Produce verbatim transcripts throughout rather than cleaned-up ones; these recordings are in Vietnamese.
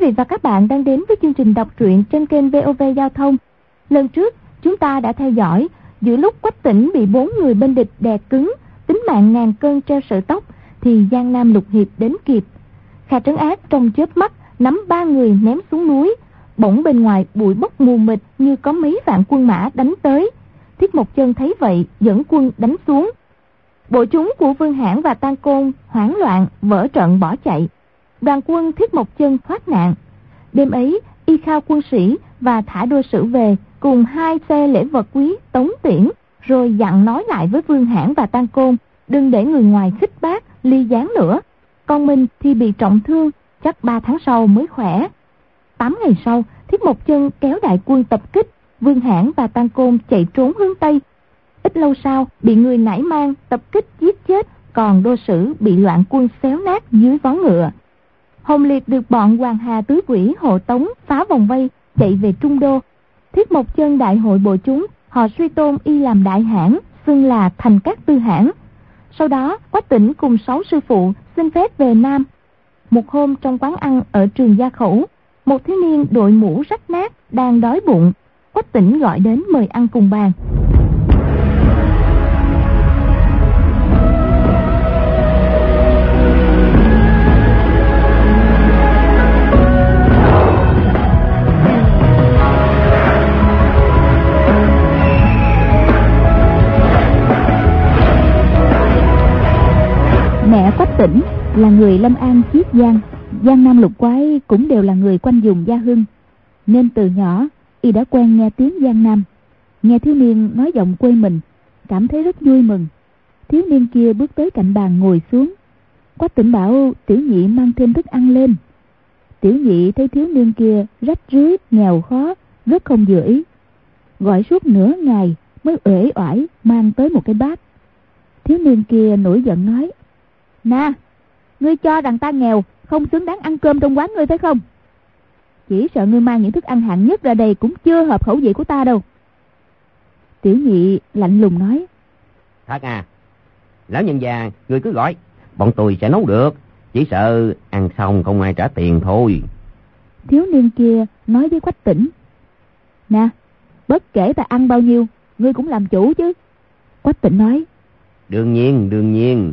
vị và các bạn đang đến với chương trình đọc truyện trên kênh vê o vê Giao thông. Lần trước chúng ta đã theo dõi giữa lúc Quách Tĩnh bị bốn người bên địch đè cứng, tính mạng ngàn cân treo sợi tóc, thì Giang Nam Lục Hiệp đến kịp. Kha Trấn Ác trong chớp mắt nắm ba người ném xuống núi. Bỗng bên ngoài bụi bốc mù mịt như có mấy vạn quân mã đánh tới. Thiết Mộc Chân thấy vậy dẫn quân đánh xuống. Bộ chúng của Vương Hãn và Tan Côn hoảng loạn vỡ trận bỏ chạy. Đoàn quân Thiết Mộc Chân thoát nạn. Đêm ấy y khao quân sĩ và thả đô sử về cùng hai xe lễ vật quý tống tiễn, rồi dặn nói lại với Vương Hãn và Tan Côn đừng để người ngoài khích bác ly gián nữa. Còn mình thì bị trọng thương, chắc ba tháng sau mới khỏe. Tám ngày sau, Thiết Mộc Chân kéo đại quân tập kích. Vương Hãn và Tan Côn chạy trốn hướng Tây. Ít lâu sau bị người nải mang tập kích giết chết, còn đô sử bị loạn quân xéo nát dưới vó ngựa. Hồng Liệt được bọn Hoàng Hà tứ quỷ hộ tống phá vòng vây chạy về Trung Đô. Thiết Mộc Chân đại hội bộ chúng, họ suy tôn y làm đại hãn, xưng là Thành Các Tư Hãn. Sau đó Quách Tĩnh cùng sáu sư phụ xin phép về Nam. Một hôm trong quán ăn ở Trường Gia Khẩu, một thiếu niên đội mũ rách nát đang đói bụng. Quách Tĩnh gọi đến mời ăn cùng bàn. Mẹ Quách Tĩnh là người Lâm An Chiết Giang, Giang Nam Lục Quái cũng đều là người quanh vùng Gia Hưng, nên từ nhỏ y đã quen nghe tiếng Giang Nam. Nghe thiếu niên nói giọng quê mình, cảm thấy rất vui mừng. Thiếu niên kia bước tới cạnh bàn ngồi xuống. Quách Tĩnh bảo Tiểu Nhị mang thêm thức ăn lên. Tiểu Nhị thấy thiếu niên kia rách rưới, nghèo khó, rất không vừa ý, gọi suốt nửa ngày mới uể oải mang tới một cái bát. Thiếu niên kia nổi giận nói: "Nè, ngươi cho rằng ta nghèo, không xứng đáng ăn cơm trong quán ngươi phải không? Chỉ sợ ngươi mang những thức ăn hạng nhất ra đây cũng chưa hợp khẩu vị của ta đâu." Tiểu Nhị lạnh lùng nói: "Thật à, lão nhân già, ngươi cứ gọi, bọn tôi sẽ nấu được, chỉ sợ ăn xong không ai trả tiền thôi." Thiếu niên kia nói với Quách Tĩnh: "Nè, bất kể ta ăn bao nhiêu, ngươi cũng làm chủ chứ." Quách Tĩnh nói: "Đương nhiên, đương nhiên."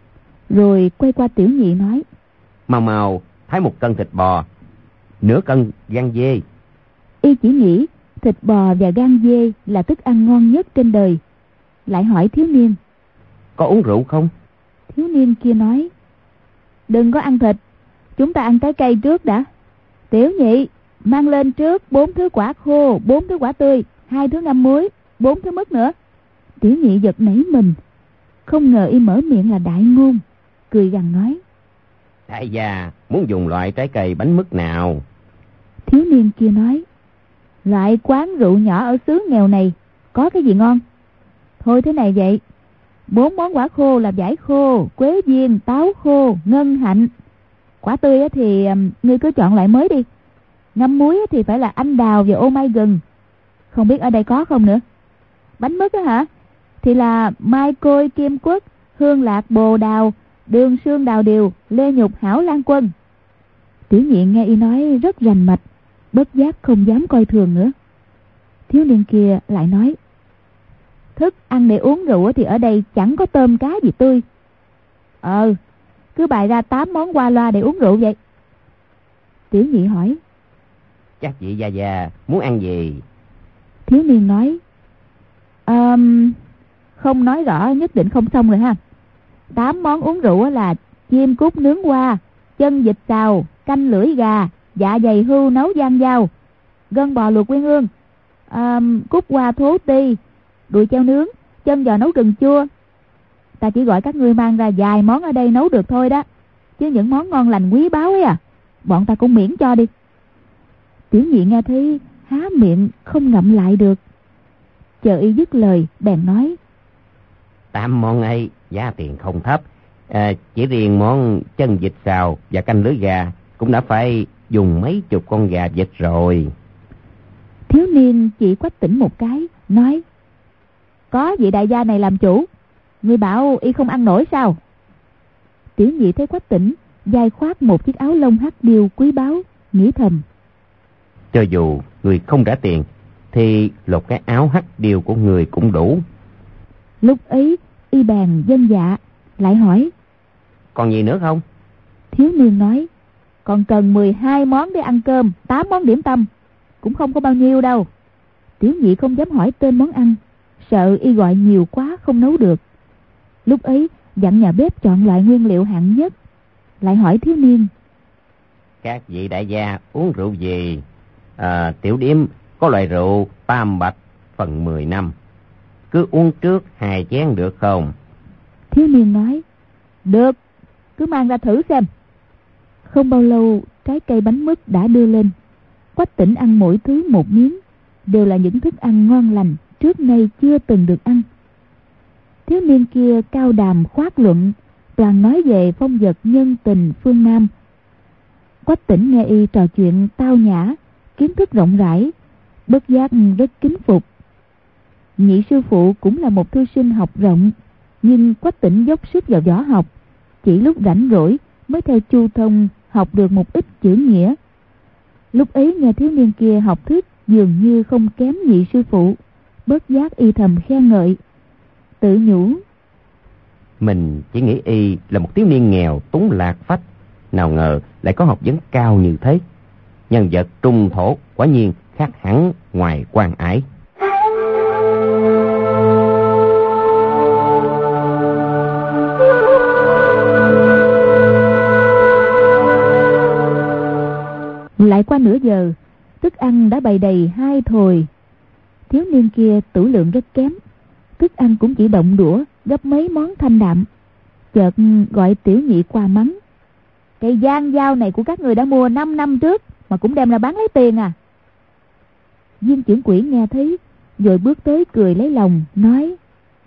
Rồi quay qua Tiểu Nhị nói: "Mau mau thái một cân thịt bò, nửa cân gan dê." Y chỉ nghĩ thịt bò và gan dê là thức ăn ngon nhất trên đời. Lại hỏi thiếu niên: "Có uống rượu không?" Thiếu niên kia nói: "Đừng có ăn thịt, chúng ta ăn trái cây trước đã." Tiểu Nhị, mang lên trước bốn thứ quả khô, bốn thứ quả tươi, hai thứ ngâm muối, bốn thứ mứt nữa. Tiểu Nhị giật nảy mình, không ngờ y mở miệng là đại ngôn, cười gằn nói: "Đại gia muốn dùng loại trái cây bánh mứt nào?" Thiếu niên kia nói: "Loại quán rượu nhỏ ở xứ nghèo này có cái gì ngon? Thôi thế này vậy, bốn món quả khô là vải khô, quế viên, táo khô, ngân hạnh. Quả tươi thì ngươi cứ chọn loại mới đi. Ngâm muối thì phải là anh đào và ô mai gừng, không biết ở đây có không nữa. Bánh mứt á hả, thì là mai côi, kim quất, hương lạc, bồ đào, đường sương, đào điều, lê nhục, hảo lan quân." Tiểu Nhị nghe y nói rất rành mạch, bất giác không dám coi thường nữa. Thiếu niên kia lại nói: "Thức ăn để uống rượu thì ở đây chẳng có tôm cá gì tươi. Ờ, cứ bày ra tám món qua loa để uống rượu vậy." Tiểu Nhị hỏi: "Chắc vị gia già muốn ăn gì?" Thiếu niên nói: um, "Không nói rõ nhất định không xong rồi ha. Tám món uống rượu là chim cút nướng hoa, chân vịt xào, canh lưỡi gà, dạ dày hưu nấu giang dao, gân bò luộc quyên ương, um, cút hoa thố ti, đùi treo nướng, chân giò nấu gừng chua. Ta chỉ gọi các ngươi mang ra vài món ở đây nấu được thôi đó, chứ những món ngon lành quý báu ấy à, bọn ta cũng miễn cho đi." Tiểu Nhị nghe thấy há miệng không ngậm lại được, chờ y dứt lời bèn nói: "Tám món ấy giá tiền không thấp, à, chỉ riêng món chân vịt xào và canh lưỡi gà cũng đã phải dùng mấy chục con gà vịt rồi." Thiếu niên chỉ Quách Tĩnh một cái, nói: "Có vị đại gia này làm chủ, ngươi bảo y không ăn nổi sao?" Tiểu Nhị thấy Quách Tĩnh vai khoác một chiếc áo lông hắc điêu quý báu, nghĩ thầm: cho dù người không trả tiền thì lột cái áo hắc điều của người cũng đủ. Lúc ấy y bàn dân dạ, lại hỏi: còn gì nữa không? Thiếu niên nói: còn cần mười hai món để ăn cơm, tám món điểm tâm, cũng không có bao nhiêu đâu. Tiểu nhị không dám hỏi tên món ăn, sợ y gọi nhiều quá không nấu được. Lúc ấy dặn nhà bếp chọn loại nguyên liệu hạng nhất, lại hỏi thiếu niên: các vị đại gia uống rượu gì? À, tiểu điếm có loại rượu tam bạch phần mười năm, cứ uống trước hai chén được không? Thiếu niên nói: được, cứ mang ra thử xem. Không bao lâu trái cây bánh mứt đã đưa lên. Quách Tĩnh ăn mỗi thứ một miếng, đều là những thức ăn ngon lành trước nay chưa từng được ăn. Thiếu niên kia cao đàm khoát luận, toàn nói về phong vật nhân tình phương Nam. Quách Tĩnh nghe y trò chuyện tao nhã, kiến thức rộng rãi, bất giác rất kính phục. Nhị sư phụ cũng là một thư sinh học rộng, nhưng Quách Tĩnh dốc sức vào võ học, chỉ lúc rảnh rỗi mới theo Chu Thông học được một ít chữ nghĩa. Lúc ấy nghe thiếu niên kia học thức dường như không kém nhị sư phụ, bất giác y thầm khen ngợi, tự nhủ: mình chỉ nghĩ y là một thiếu niên nghèo túng lạc phách, nào ngờ lại có học vấn cao như thế. Nhân vật trung thổ quả nhiên khác hẳn ngoài quan ải. Lại qua nửa giờ, thức ăn đã bày đầy hai thồi. Thiếu niên kia tửu lượng rất kém, thức ăn cũng chỉ động đũa gấp mấy món thanh đạm. Chợt gọi tiểu nhị qua mắng: cây giang dao này của các người đã mua năm năm trước mà cũng đem ra bán lấy tiền à? Viên trưởng quỹ nghe thấy rồi bước tới cười lấy lòng, nói: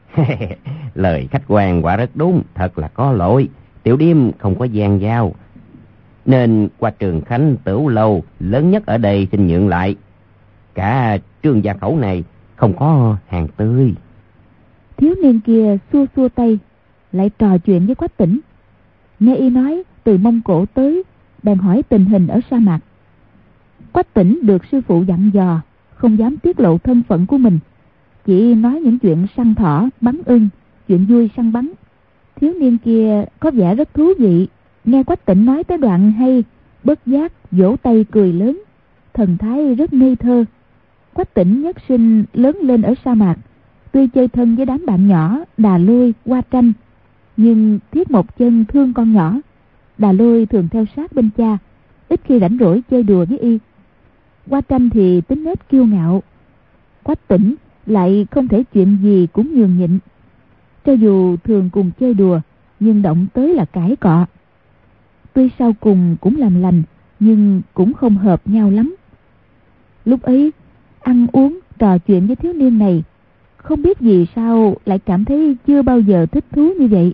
lời khách quan quả rất đúng, thật là có lỗi. Tiểu điếm không có giang dao, nên qua Trường Khánh Tửu Lâu lớn nhất ở đây xin nhượng lại. Cả Trương Gia Khẩu này không có hàng tươi. Thiếu niên kia xua xua tay, lại trò chuyện với Quách Tĩnh. Nghe y nói từ Mông Cổ tới, bèn hỏi tình hình ở sa mạc. Quách Tĩnh được sư phụ dặn dò, không dám tiết lộ thân phận của mình, chỉ nói những chuyện săn thỏ, bắn ưng, chuyện vui săn bắn. Thiếu niên kia có vẻ rất thú vị, nghe Quách Tĩnh nói tới đoạn hay, bất giác vỗ tay cười lớn, thần thái rất ngây thơ. Quách Tĩnh nhất sinh lớn lên ở sa mạc, tuy chơi thân với đám bạn nhỏ Đà Lôi, Hoa Tranh, nhưng Thiết Một Chân thương con nhỏ. Đà Lôi thường theo sát bên cha, ít khi rảnh rỗi chơi đùa với y. Hoa Tranh thì tính nết kiêu ngạo. Quách Tĩnh lại không thể chuyện gì cũng nhường nhịn, cho dù thường cùng chơi đùa, nhưng động tới là cãi cọ. Tuy sau cùng cũng làm lành, nhưng cũng không hợp nhau lắm. Lúc ấy ăn uống trò chuyện với thiếu niên này, không biết vì sao lại cảm thấy chưa bao giờ thích thú như vậy.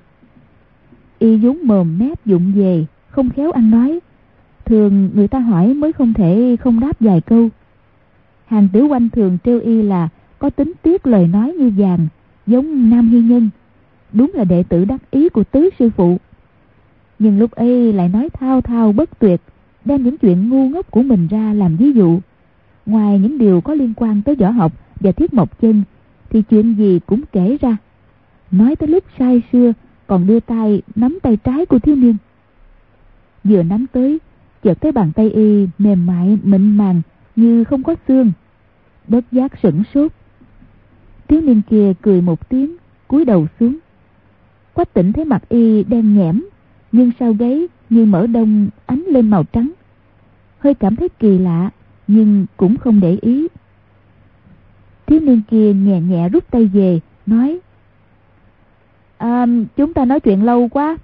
Y vốn mồm mép vụng về, không khéo ăn nói, thường người ta hỏi mới không thể không đáp vài câu. Hàng Tiểu Oanh thường trêu y là có tính tiếc lời nói như vàng, giống Nam Hy Nhân, đúng là đệ tử đắc ý của tứ sư phụ. Nhưng lúc ấy lại nói thao thao bất tuyệt, đem những chuyện ngu ngốc của mình ra làm ví dụ. Ngoài những điều có liên quan tới võ học và Thiết Mộc Chân, thì chuyện gì cũng kể ra. Nói tới lúc say sưa còn đưa tay nắm tay trái của thiếu niên. Vừa nắm tới, chợt thấy bàn tay y mềm mại mịn màng như không có xương, bất giác sửng sốt. Thiếu niên kia cười một tiếng, cúi đầu xuống. Quách Tĩnh thấy mặt y đen nhẽm, nhưng sau gáy như mỡ đông ánh lên màu trắng, hơi cảm thấy kỳ lạ, nhưng cũng không để ý. Thiếu niên kia nhẹ nhẹ rút tay về, nói: à, chúng ta nói chuyện lâu quá,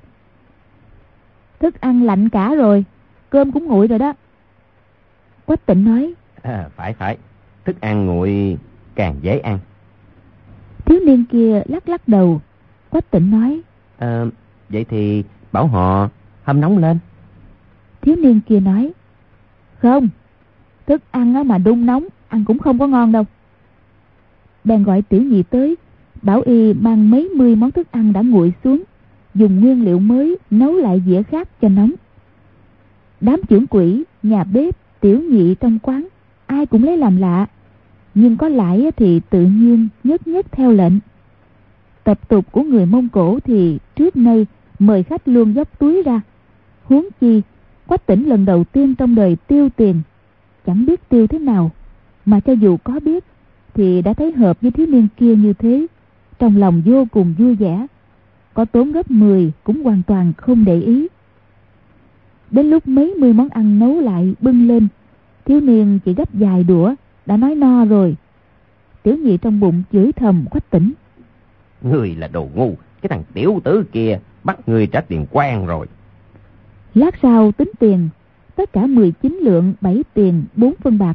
thức ăn lạnh cả rồi, cơm cũng nguội rồi đó. Quách Tĩnh nói: à, phải phải, thức ăn nguội càng dễ ăn. Thiếu niên kia lắc lắc đầu. Quách Tĩnh nói: à, vậy thì bảo họ hâm nóng lên. Thiếu niên kia nói: không, thức ăn mà đun nóng ăn cũng không có ngon đâu. Bèn gọi tiểu nhị tới, bảo y mang mấy mươi món thức ăn đã nguội xuống, dùng nguyên liệu mới nấu lại dĩa khác cho nóng. Đám trưởng quỹ, nhà bếp, tiểu nhị trong quán, ai cũng lấy làm lạ. Nhưng có lại thì tự nhiên nhất nhất theo lệnh. Tập tục của người Mông Cổ thì trước nay mời khách luôn dốc túi ra. Huống chi Quách Tĩnh lần đầu tiên trong đời tiêu tiền, chẳng biết tiêu thế nào, mà cho dù có biết thì đã thấy hợp với thiếu niên kia như thế, trong lòng vô cùng vui vẻ. Có tốn gấp mười cũng hoàn toàn không để ý. Đến lúc mấy mươi món ăn nấu lại bưng lên, thiếu niên chỉ gấp vài đũa đã nói no rồi. Tiểu nhị trong bụng chửi thầm Quách Tĩnh: Người là đồ ngu, cái thằng tiểu tử kia bắt người trả tiền quan rồi. Lát sau tính tiền, tất cả mười chín lượng bảy tiền bốn phân bạc.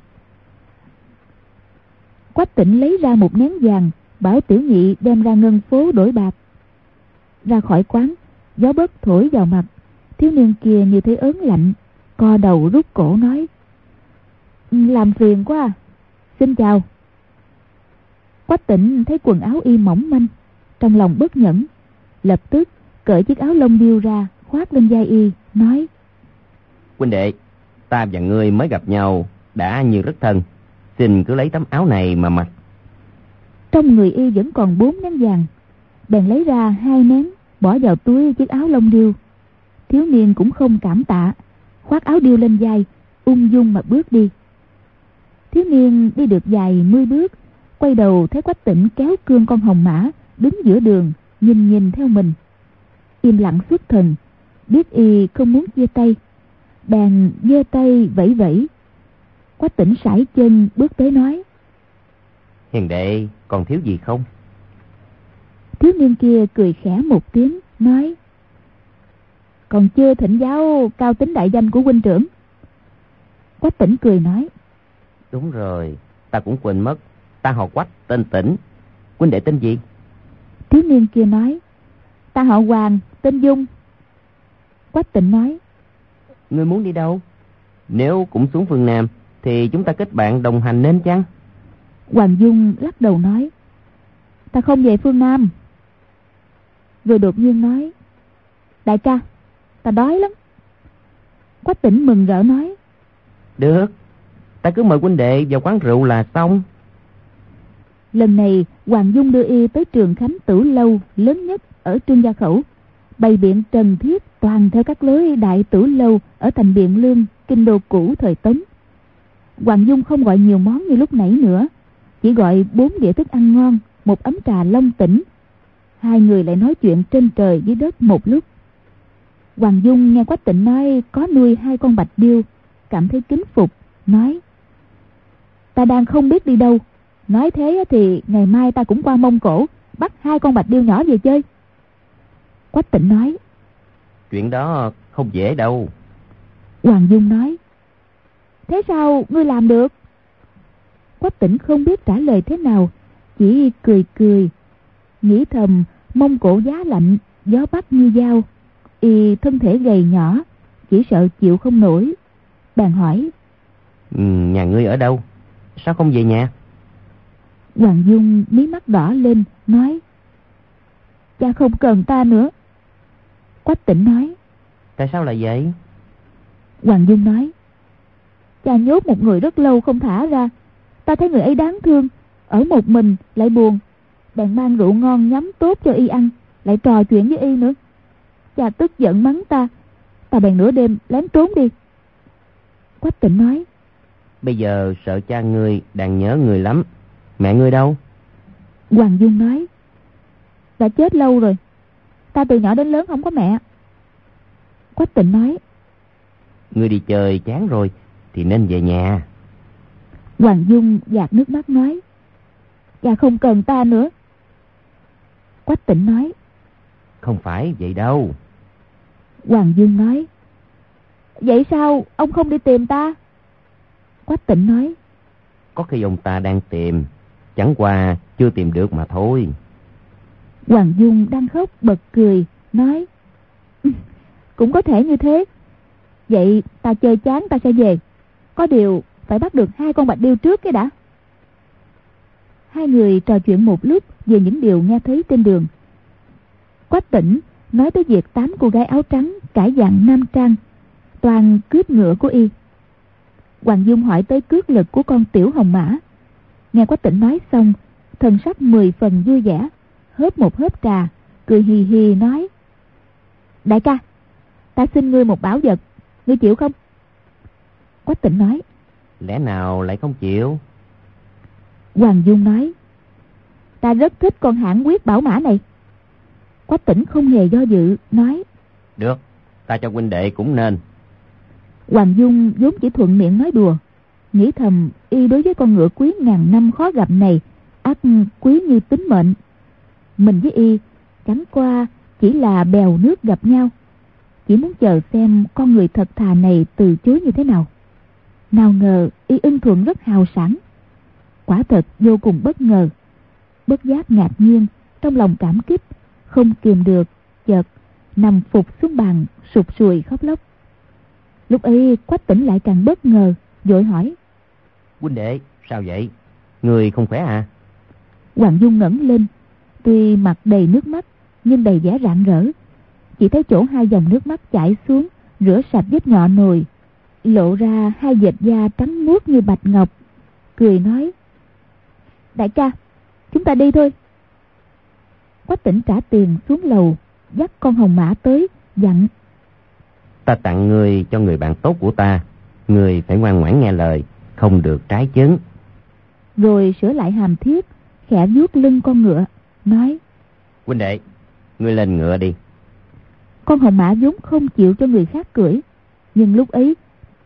Quách Tĩnh lấy ra một nén vàng, bảo tiểu nhị đem ra ngân phố đổi bạc. Ra khỏi quán, gió bấc thổi vào mặt, thiếu niên kia như thấy ớn lạnh, co đầu rút cổ nói: Làm phiền quá à. Xin chào. Quách Tĩnh thấy quần áo y mỏng manh, trong lòng bất nhẫn, lập tức cởi chiếc áo lông điêu ra khoác lên vai y, nói: Huynh đệ, ta và ngươi mới gặp nhau đã như rất thân, xin cứ lấy tấm áo này mà mặc. Trong người y vẫn còn bốn nén vàng, bèn lấy ra hai nén bỏ vào túi chiếc áo lông điêu. Thiếu niên cũng không cảm tạ, khoác áo điêu lên vai, ung dung mà bước đi. Thiếu niên đi được vài mươi bước, quay đầu thấy Quách Tĩnh kéo cương con hồng mã đứng giữa đường, nhìn nhìn theo mình. Im lặng xuất thần, biết y không muốn chia tay, bèn giơ tay vẫy vẫy. Quách Tĩnh sải chân bước tới nói: Hiền đệ còn thiếu gì không? Thiếu niên kia cười khẽ một tiếng, nói: Còn chưa thỉnh giáo cao tính đại danh của huynh trưởng. Quách Tĩnh cười nói: Đúng rồi, ta cũng quên mất, ta họ Quách, tên Tĩnh. Huynh đệ tên gì? Thiếu niên kia nói: Ta họ Hoàng, tên Dung. Quách Tĩnh nói: Ngươi muốn đi đâu? Nếu cũng xuống phương Nam thì chúng ta kết bạn đồng hành nên chăng? Hoàng Dung lắc đầu nói: Ta không về phương Nam. Rồi đột nhiên nói: Đại ca, ta đói lắm. Quách Tĩnh mừng rỡ nói: Được, ta cứ mời huynh đệ vào quán rượu là xong. Lần này Hoàng Dung đưa y tới Trường Khánh Tử Lâu lớn nhất ở Trương Gia Khẩu, bày biện trần thiết toàn theo các lối đại tử lâu ở thành Biện Lương, kinh đô cũ thời Tống. Hoàng Dung không gọi nhiều món như lúc nãy nữa, chỉ gọi bốn đĩa thức ăn ngon, một ấm trà long tỉnh. Hai người lại nói chuyện trên trời dưới đất một lúc. Hoàng Dung nghe Quách Tĩnh nói có nuôi hai con bạch điêu, cảm thấy kính phục, nói: Ta đang không biết đi đâu, nói thế thì ngày mai ta cũng qua Mông Cổ bắt hai con bạch điêu nhỏ về chơi. Quách Tĩnh nói: Chuyện đó không dễ đâu. Hoàng Dung nói: Thế sao ngươi làm được? Quách Tĩnh không biết trả lời thế nào, chỉ cười cười, nghĩ thầm Mông Cổ giá lạnh, gió bắc như dao, y thân thể gầy nhỏ, chỉ sợ chịu không nổi. Bèn hỏi: ừ, Nhà ngươi ở đâu? Sao không về nhà? Hoàng Dung mí mắt đỏ lên, nói: Cha không cần ta nữa. Quách Tĩnh nói: Tại sao lại vậy? Hoàng Dung nói: Cha nhốt một người rất lâu không thả ra, ta thấy người ấy đáng thương, ở một mình lại buồn, bèn mang rượu ngon nhắm tốt cho y ăn, lại trò chuyện với y nữa. Cha tức giận mắng ta, ta bèn nửa đêm lén trốn đi. Quách Tĩnh nói: Bây giờ sợ cha ngươi đang nhớ người lắm. Mẹ ngươi đâu? Hoàng Dung nói: Đã chết lâu rồi, ta từ nhỏ đến lớn không có mẹ. Quách Tĩnh nói: Ngươi đi chơi chán rồi thì nên về nhà. Hoàng Dung gạt nước mắt nói: Cha không cần ta nữa. Quách Tĩnh nói: Không phải vậy đâu. Hoàng Dung nói: Vậy sao ông không đi tìm ta? Quách Tĩnh nói: Có khi ông ta đang tìm, chẳng qua chưa tìm được mà thôi. Hoàng Dung đang khóc bật cười, nói: Cũng có thể như thế. Vậy ta chơi chán ta sẽ về, có điều phải bắt được hai con bạch điêu trước cái đã. Hai người trò chuyện một lúc về những điều nghe thấy trên đường. Quách Tĩnh nói tới việc tám cô gái áo trắng cải dạng nam trang, toan cướp ngựa của y. Hoàng Dung hỏi tới cước lực của con tiểu hồng mã. Nghe Quách Tĩnh nói xong, thần sắc mười phần vui vẻ, hớp một hớp trà, cười hì hì nói: Đại ca, ta xin ngươi một bảo vật, ngươi chịu không? Quách Tĩnh nói: Lẽ nào lại không chịu? Hoàng Dung nói: Ta rất thích con hãn quyết bảo mã này. Quách Tĩnh không hề do dự, nói: Được, ta cho huynh đệ cũng nên. Hoàng Dung vốn chỉ thuận miệng nói đùa, nghĩ thầm y đối với con ngựa quý ngàn năm khó gặp này ắt quý như tính mệnh. Mình với y chẳng qua chỉ là bèo nước gặp nhau, chỉ muốn chờ xem con người thật thà này từ chối như thế nào. Nào ngờ y ưng thuận rất hào sảng, quả thật vô cùng bất ngờ. Bất giác ngạc nhiên, trong lòng cảm kích, không kìm được, chợt nằm phục xuống bàn sụt sùi khóc lóc. Lúc ấy Quách Tĩnh lại càng bất ngờ, vội hỏi: Huynh đệ, sao vậy? Người không khỏe à? Hoàng Dung ngẩng lên, tuy mặt đầy nước mắt nhưng đầy vẻ rạng rỡ. Chỉ thấy chỗ hai dòng nước mắt chảy xuống, rửa sạch vết nhọ nồi, lộ ra hai vệt da trắng muốt như bạch ngọc, cười nói: Đại ca, chúng ta đi thôi. Quách Tĩnh trả tiền xuống lầu, dắt con hồng mã tới, dặn: Ta tặng người cho người bạn tốt của ta, người phải ngoan ngoãn nghe lời, không được trái chứng. Rồi sửa lại hàm thiết, khẽ vuốt lưng con ngựa, nói: Huynh đệ, ngươi lên ngựa đi. Con hồng mã vốn không chịu cho người khác cưỡi, nhưng lúc ấy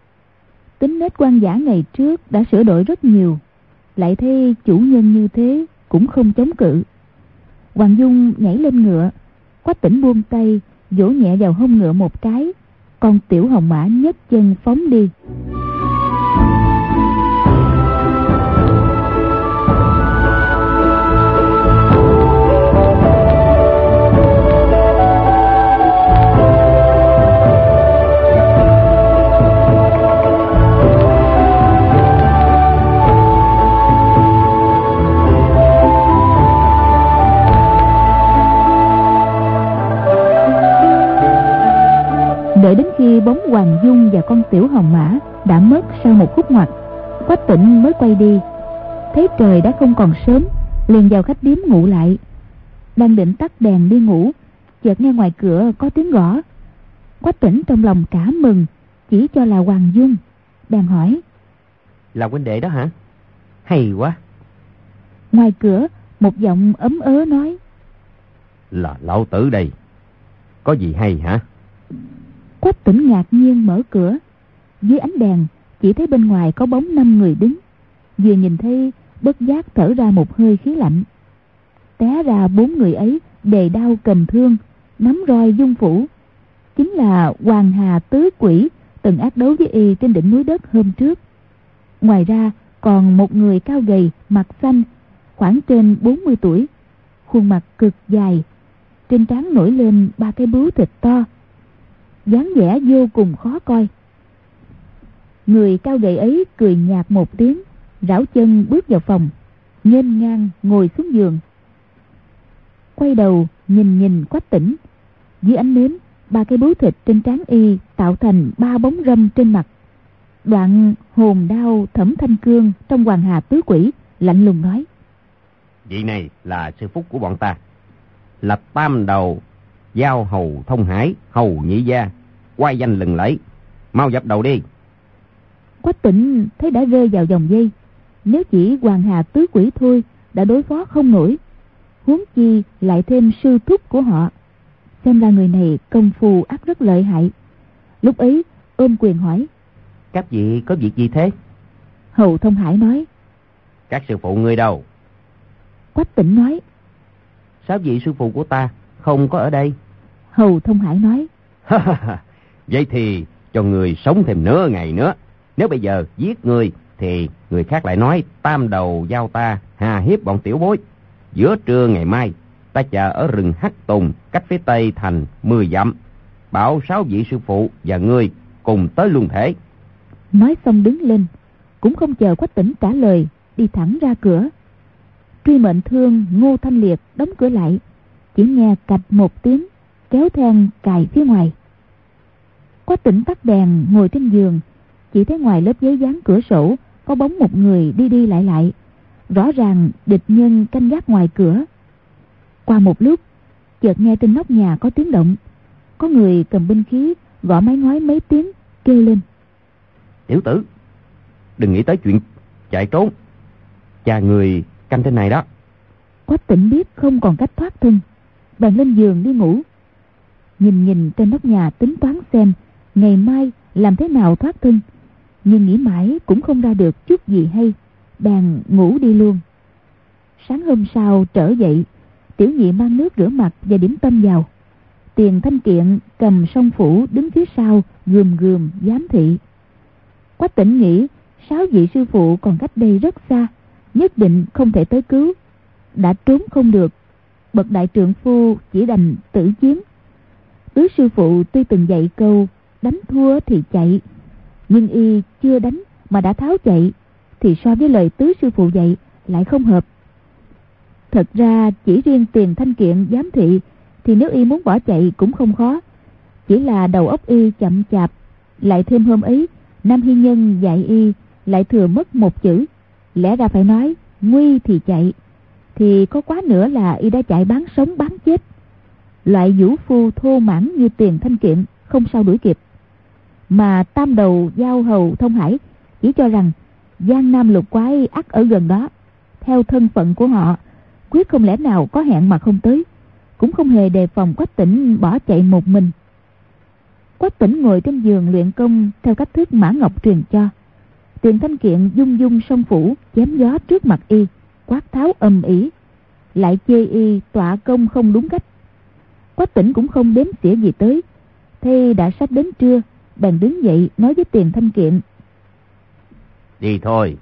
tính nết quan giả ngày trước đã sửa đổi rất nhiều, lại thấy chủ nhân như thế cũng không chống cự. Hoàng Dung nhảy lên ngựa, Quách Tĩnh buông tay vỗ nhẹ vào hông ngựa một cái, con tiểu hồng mã nhấc chân phóng đi. Đợi đến khi bóng Hoàng Dung và con tiểu hồng mã đã mất sau một khúc ngoặt, Quách Tĩnh mới quay đi. Thấy trời đã không còn sớm, liền vào khách điếm ngủ lại. Đang định tắt đèn đi ngủ, chợt nghe ngoài cửa có tiếng gõ. Quách Tĩnh trong lòng cả mừng, chỉ cho là Hoàng Dung, bèn hỏi: Là huynh đệ đó hả? Hay quá. Ngoài cửa một giọng ấm ớ nói: Là lão tử đây. Có gì hay hả? Quách Tĩnh ngạc nhiên mở cửa, dưới ánh đèn chỉ thấy bên ngoài có bóng năm người đứng. Vừa nhìn thấy bất giác thở ra một hơi khí lạnh. Té ra bốn người ấy đề đao cầm thương, nắm roi dung phủ, chính là Hoàng Hà Tứ Quỷ từng ác đấu với y trên đỉnh núi đất hôm trước. Ngoài ra còn một người cao gầy, mặt xanh, khoảng trên bốn mươi tuổi, khuôn mặt cực dài, trên trán nổi lên ba cái bướu thịt to, dáng vẻ vô cùng khó coi. Người cao gầy ấy cười nhạt một tiếng, rảo chân bước vào phòng, nghênh ngang ngồi xuống giường. Quay đầu nhìn nhìn Quách Tĩnh, dưới ánh nến, ba cái bướu thịt trên trán y tạo thành ba bóng râm trên mặt. Đoạn hồn đao Thẩm Thanh Cương trong Hoàng Hà Tứ Quỷ lạnh lùng nói: Vị này là sư phúc của bọn ta, là tam đầu giao hầu Thông Hải, hầu nhị gia, quay danh lừng lẫy, mau dập đầu đi. Quách Tĩnh thấy đã rơi vào vòng dây, nếu chỉ Hoàng Hà Tứ Quỷ thôi đã đối phó không nổi, huống chi lại thêm sư thúc của họ, xem ra người này công phu ác rất lợi hại. Lúc ấy ôm quyền hỏi: Các vị có việc gì thế? Hầu Thông Hải nói: Các sư phụ ngươi đâu? Quách Tĩnh nói: Sáu vị sư phụ của ta không có ở đây. Hầu Thông Hải nói: Vậy thì cho người sống thêm nửa ngày nữa. Nếu bây giờ giết người thì người khác lại nói tam đầu giao ta hà hiếp bọn tiểu bối. Giữa trưa ngày mai ta chờ ở rừng Hắc Tùng, cách phía tây thành mười dặm, bảo sáu vị sư phụ và ngươi cùng tới luôn thể. Nói xong đứng lên, cũng không chờ Quách Tĩnh trả lời, đi thẳng ra cửa. Truy mệnh thương Ngô Thanh Liệt đóng cửa lại, chỉ nghe cạch một tiếng, kéo then cài phía ngoài. Quách Tĩnh tắt đèn ngồi trên giường, chỉ thấy ngoài lớp giấy dán cửa sổ có bóng một người đi đi lại lại, rõ ràng địch nhân canh gác ngoài cửa. Qua một lúc, chợt nghe trên nóc nhà có tiếng động, có người cầm binh khí gõ mái ngói mấy tiếng, kêu lên: Tiểu tử, đừng nghĩ tới chuyện chạy trốn, cha người canh trên này đó. Quách Tĩnh biết không còn cách thoát thân, bèn lên giường đi ngủ. Nhìn nhìn trên nóc nhà tính toán xem ngày mai làm thế nào thoát thân, nhưng nghĩ mãi cũng không ra được chút gì hay, bèn ngủ đi luôn. Sáng hôm sau trở dậy, Tiểu Nhị mang nước rửa mặt và điểm tâm vào. Tiền Thanh Kiện cầm song phủ đứng phía sau gườm gườm giám thị. Quách Tĩnh nghĩ sáu vị sư phụ còn cách đây rất xa, nhất định không thể tới cứu. Đã trốn không được, bậc đại trượng phu chỉ đành tử chiến. Tứ sư phụ tuy từng dạy câu đánh thua thì chạy, nhưng y chưa đánh mà đã tháo chạy, thì so với lời tứ sư phụ dạy lại không hợp. Thật ra chỉ riêng Tiền Thanh Kiện giám thị thì nếu y muốn bỏ chạy cũng không khó, chỉ là đầu óc y chậm chạp, lại thêm hôm ấy Nam Hy Nhân dạy y lại thừa mất một chữ, lẽ ra phải nói nguy thì chạy, thì có quá nữa là y đã chạy bán sống bán chết. Loại vũ phu thô mãn như Tiền Thanh Kiện không sao đuổi kịp. Mà tam đầu giao hầu Thông Hải chỉ cho rằng Giang Nam lục quái ắt ở gần đó, theo thân phận của họ quyết không lẽ nào có hẹn mà không tới, cũng không hề đề phòng Quách Tĩnh bỏ chạy một mình. Quách Tĩnh ngồi trên giường luyện công theo cách thức Mã Ngọc truyền cho. Tiền Thanh Kiện dung dung song phủ chém gió trước mặt y, quát tháo ầm ĩ, lại chê y tọa công không đúng cách. Quách Tĩnh cũng không đếm xỉa gì tới, thế đã sắp đến trưa, bèn đứng dậy nói với Tiền Thanh Kiện: Đi thôi.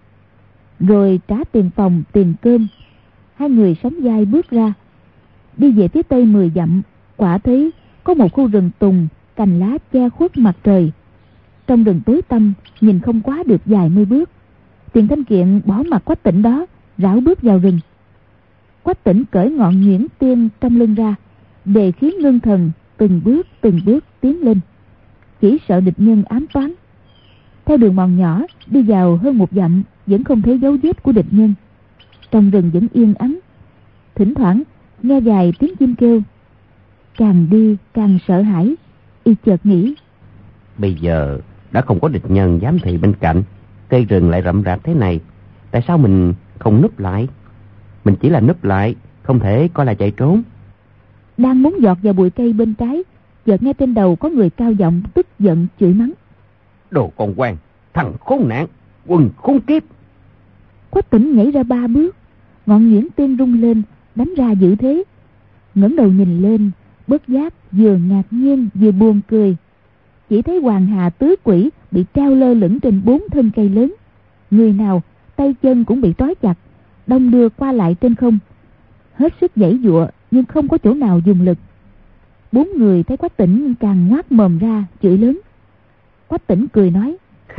Rồi trả tiền phòng tiền cơm. Hai người sóng vai bước ra. Đi về phía tây mười dặm, quả thấy có một khu rừng tùng, cành lá che khuất mặt trời. Trong rừng tối tăm, nhìn không quá được vài mươi bước. Tiền Thanh Kiện bỏ mặt Quách Tĩnh đó, rảo bước vào rừng. Quách Tĩnh cởi ngọn nhuyễn tiên trong lưng ra, đề khí ngưng thần, từng bước từng bước tiến lên, chỉ sợ địch nhân ám toán. Theo đường mòn nhỏ đi vào hơn một dặm, vẫn không thấy dấu vết của địch nhân. Trong rừng vẫn yên ắng, thỉnh thoảng nghe vài tiếng chim kêu. Càng đi càng sợ hãi, y chợt nghĩ: Bây giờ đã không có địch nhân giám thị bên cạnh, cây rừng lại rậm rạp thế này, tại sao mình không núp lại? Mình chỉ là núp lại, không thể coi là chạy trốn. Đang muốn giọt vào bụi cây bên trái, chợt nghe trên đầu có người cao giọng tức giận chửi mắng: Đồ con quan, thằng khốn nạn, quần khốn kiếp! Quách Tĩnh nhảy ra ba bước, ngọn nhuyễn tiên rung lên, đánh ra dữ thế. Ngẩng đầu nhìn lên, bất giác vừa ngạc nhiên vừa buồn cười. Chỉ thấy Hoàng Hà tứ quỷ bị treo lơ lửng trên bốn thân cây lớn, người nào tay chân cũng bị trói chặt, đong đưa qua lại trên không, hết sức giãy giụa nhưng không có chỗ nào dùng lực. Bốn người thấy Quách Tĩnh càng ngoác mồm ra chửi lớn. Quách Tĩnh cười nói: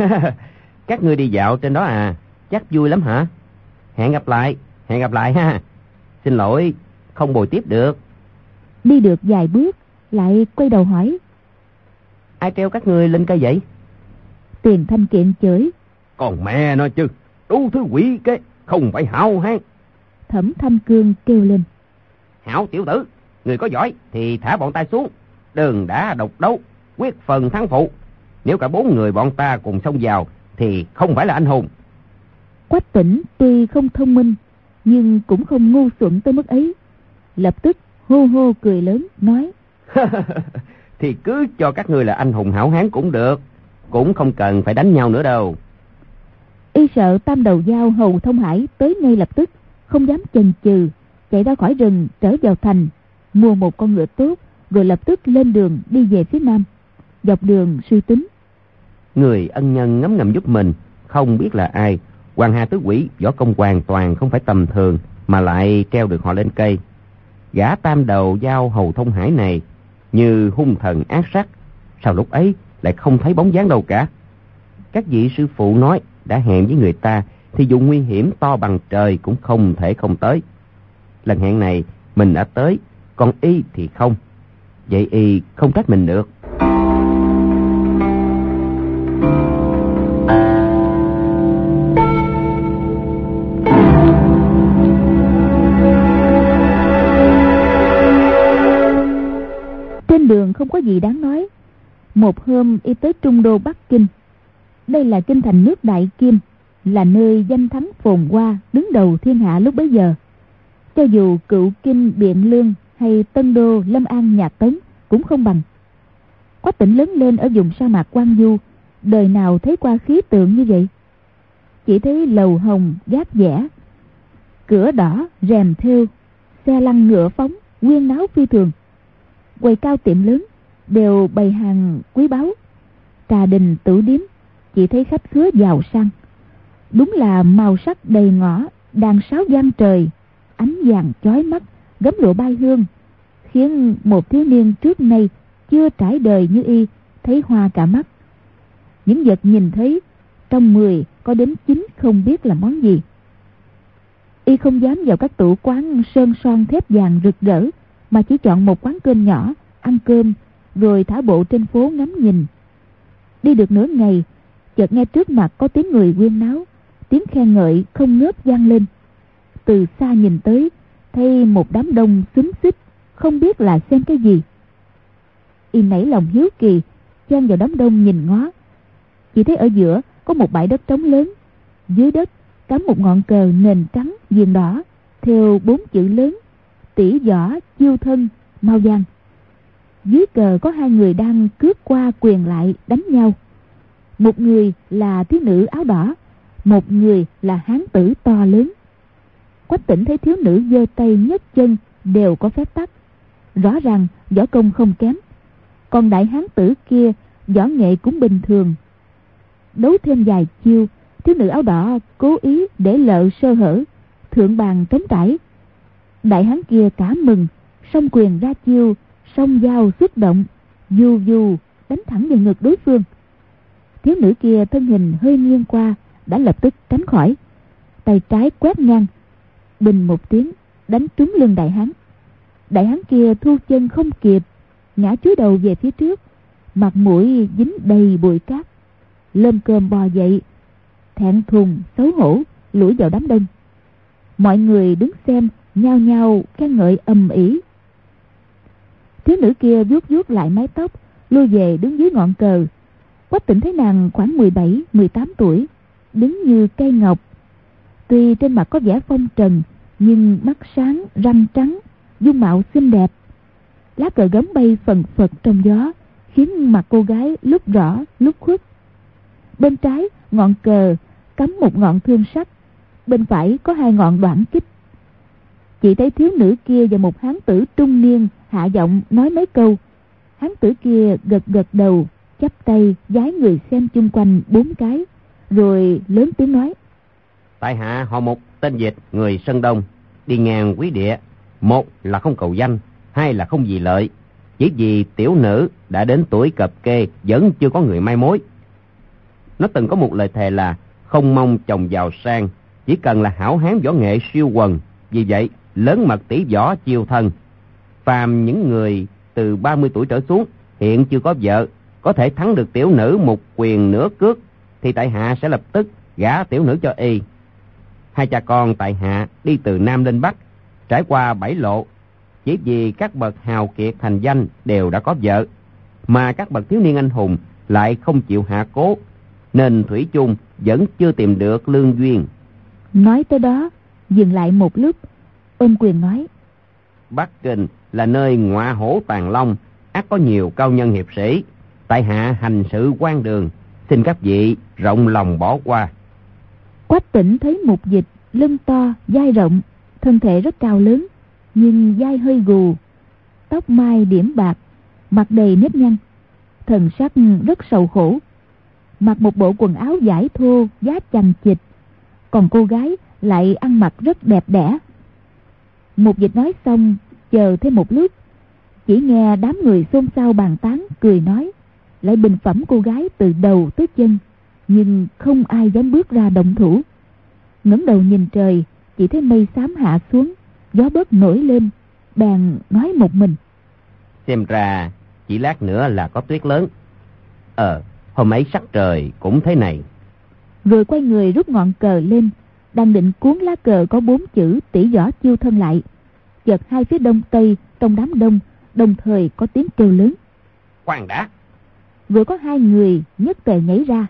Các ngươi đi dạo trên đó à, chắc vui lắm hả? Hẹn gặp lại, hẹn gặp lại ha. Xin lỗi, không bồi tiếp được. Đi được vài bước, lại quay đầu hỏi: Ai treo các ngươi lên cây vậy? Tiền Thanh Kiện chửi: Còn mẹ nó chứ, đủ thứ quỷ kế, không phải hảo hán. Thẩm Thanh Cương kêu lên: Hảo tiểu tử, người có giỏi thì thả bọn ta xuống, đừng đã độc đấu, quyết phần thắng phụ. Nếu cả bốn người bọn ta cùng xông vào thì không phải là anh hùng. Quách Tĩnh tuy không thông minh, nhưng cũng không ngu xuẩn tới mức ấy. Lập tức hô hô cười lớn nói: Thì cứ cho các ngươi là anh hùng hảo hán cũng được, cũng không cần phải đánh nhau nữa đâu. Y sợ tam đầu giao hầu Thông Hải tới ngay lập tức, không dám chần chừ, chạy ra khỏi rừng trở vào thành, mua một con ngựa tốt, rồi lập tức lên đường đi về phía nam. Dọc đường suy tính: Người ân nhân ngấm ngầm giúp mình, không biết là ai. Hoàng Hà tứ quỷ võ công hoàn toàn không phải tầm thường, mà lại treo được họ lên cây. Gã tam đầu giao hầu Thông Hải này như hung thần ác sát, sao lúc ấy lại không thấy bóng dáng đâu cả? Các vị sư phụ nói đã hẹn với người ta thì dù nguy hiểm to bằng trời cũng không thể không tới. Lần hẹn này mình đã tới, còn y thì không. Vậy y không trách mình được. không có gì đáng nói. Một hôm y tới Trung Đô Bắc Kinh. Đây là kinh thành nước Đại Kim, là nơi danh thắng phồn hoa đứng đầu thiên hạ lúc bấy giờ. Cho dù Cựu Kinh Biện Lương hay Tân Đô Lâm An nhà Tấn cũng không bằng. Quách Tĩnh lớn lên ở vùng sa mạc Quang Du, đời nào thấy qua khí tượng như vậy. Chỉ thấy lầu hồng gác vẽ, cửa đỏ rèm thêu, xe lăn ngựa phóng, huyên náo phi thường. Quầy cao tiệm lớn đều bày hàng quý báu. Trà đình tử điếm chỉ thấy khách khứa giàu sang. Đúng là màu sắc đầy ngõ, đàn sáo vang trời, ánh vàng chói mắt, gấm lụa bay hương, khiến một thiếu niên trước nay chưa trải đời như y thấy hoa cả mắt. Những vật nhìn thấy trong mười có đến chín không biết là món gì. Y không dám vào các tủ quán sơn son thép vàng rực rỡ, mà chỉ chọn một quán cơm nhỏ ăn cơm, rồi thả bộ trên phố ngắm nhìn. Đi được nửa ngày, chợt nghe trước mặt có tiếng người huyên náo, tiếng khen ngợi không ngớt vang lên. Từ xa nhìn tới, thấy một đám đông xúm xít, không biết là xem cái gì. Y nảy lòng hiếu kỳ, chen vào đám đông nhìn ngó. Chỉ thấy ở giữa có một bãi đất trống lớn, dưới đất cắm một ngọn cờ nền trắng viền đỏ, thêu bốn chữ lớn: Tỷ võ chiêu thân mau vang. Dưới cờ có hai người đang cướp qua quyền lại đánh nhau. Một người là thiếu nữ áo đỏ, một người là hán tử to lớn. Quách Tĩnh thấy thiếu nữ giơ tay nhấc chân đều có phép tắc, rõ ràng võ công không kém. Còn đại hán tử kia võ nghệ cũng bình thường. Đấu thêm vài chiêu, thiếu nữ áo đỏ cố ý để lộ sơ hở, thượng bàn trống trải. Đại hán kia cả mừng, song quyền ra chiêu, song dao xuất động, du du đánh thẳng vào ngực đối phương. Thiếu nữ kia thân hình hơi nghiêng qua, đã lập tức tránh khỏi, tay trái quét ngang, bình một tiếng đánh trúng lưng đại hán. Đại hán kia thu chân không kịp, ngã chúi đầu về phía trước, mặt mũi dính đầy bụi cát, lơm cơm bò dậy, thẹn thùng xấu hổ lủi vào đám đông. Mọi người đứng xem nhao nhao khen ngợi ầm ĩ. Thiếu nữ kia vuốt vuốt lại mái tóc, lui về đứng dưới ngọn cờ. Quách Tĩnh thấy nàng khoảng mười bảy mười tám tuổi, đứng như cây ngọc. Tuy trên mặt có vẻ phong trần, nhưng mắt sáng, răng trắng, dung mạo xinh đẹp. Lá cờ gấm bay phần phật trong gió, khiến mặt cô gái lúc rõ lúc khuất. Bên trái ngọn cờ cắm một ngọn thương sắt, bên phải có hai ngọn đoạn kích. Chỉ thấy thiếu nữ kia và một hán tử trung niên hạ giọng nói mấy câu. Hán tử kia gật gật đầu, chắp tay vái người xem chung quanh bốn cái, rồi lớn tiếng nói: Tại hạ họ Mục, tên Dịch, người Sơn Đông, đi ngang quý địa. Một là không cầu danh, hai là không vì lợi, chỉ vì tiểu nữ đã đến tuổi cập kê vẫn chưa có người mai mối. Nó từng có một lời thề là không mong chồng giàu sang, chỉ cần là hảo hán võ nghệ siêu quần. Vì vậy lớn mật tỷ võ chiêu thân. Phàm những người từ ba mươi tuổi trở xuống, hiện chưa có vợ, có thể thắng được tiểu nữ một quyền nửa cước, thì tại hạ sẽ lập tức gả tiểu nữ cho y. Hai cha con tại hạ đi từ Nam lên Bắc, trải qua bảy lộ, chỉ vì các bậc hào kiệt thành danh đều đã có vợ, mà các bậc thiếu niên anh hùng lại không chịu hạ cố, nên thủy chung vẫn chưa tìm được lương duyên. Nói tới đó, dừng lại một lúc, ôm quyền nói: Bắc Kinh là nơi ngọa hổ tàng long, ắt có nhiều cao nhân hiệp sĩ. Tại hạ hành sự quan đường, xin các vị rộng lòng bỏ qua. Quách Tĩnh thấy Mục Dịch lưng to, vai rộng, thân thể rất cao lớn, nhưng vai hơi gù, tóc mai điểm bạc, mặt đầy nếp nhăn, thần sắc rất sầu khổ, mặc một bộ quần áo vải thô giá chằng chịt. Còn cô gái lại ăn mặc rất đẹp đẽ. Mục Dịch nói xong, chờ thêm một lúc, chỉ nghe đám người xôn xao bàn tán, cười nói, lại bình phẩm cô gái từ đầu tới chân, nhưng không ai dám bước ra động thủ. Ngẩng đầu nhìn trời, chỉ thấy mây xám hạ xuống, gió bớt nổi lên, bèn nói một mình: Xem ra chỉ lát nữa là có tuyết lớn. Ờ, hôm ấy sắc trời cũng thế này. Rồi quay người rút ngọn cờ lên, đang định cuốn lá cờ có bốn chữ tỷ võ chiêu thân lại, chợt hai phía đông tây trong đám đông đồng thời có tiếng kêu lớn: khoan đã. Vừa có hai người nhất tề nhảy ra.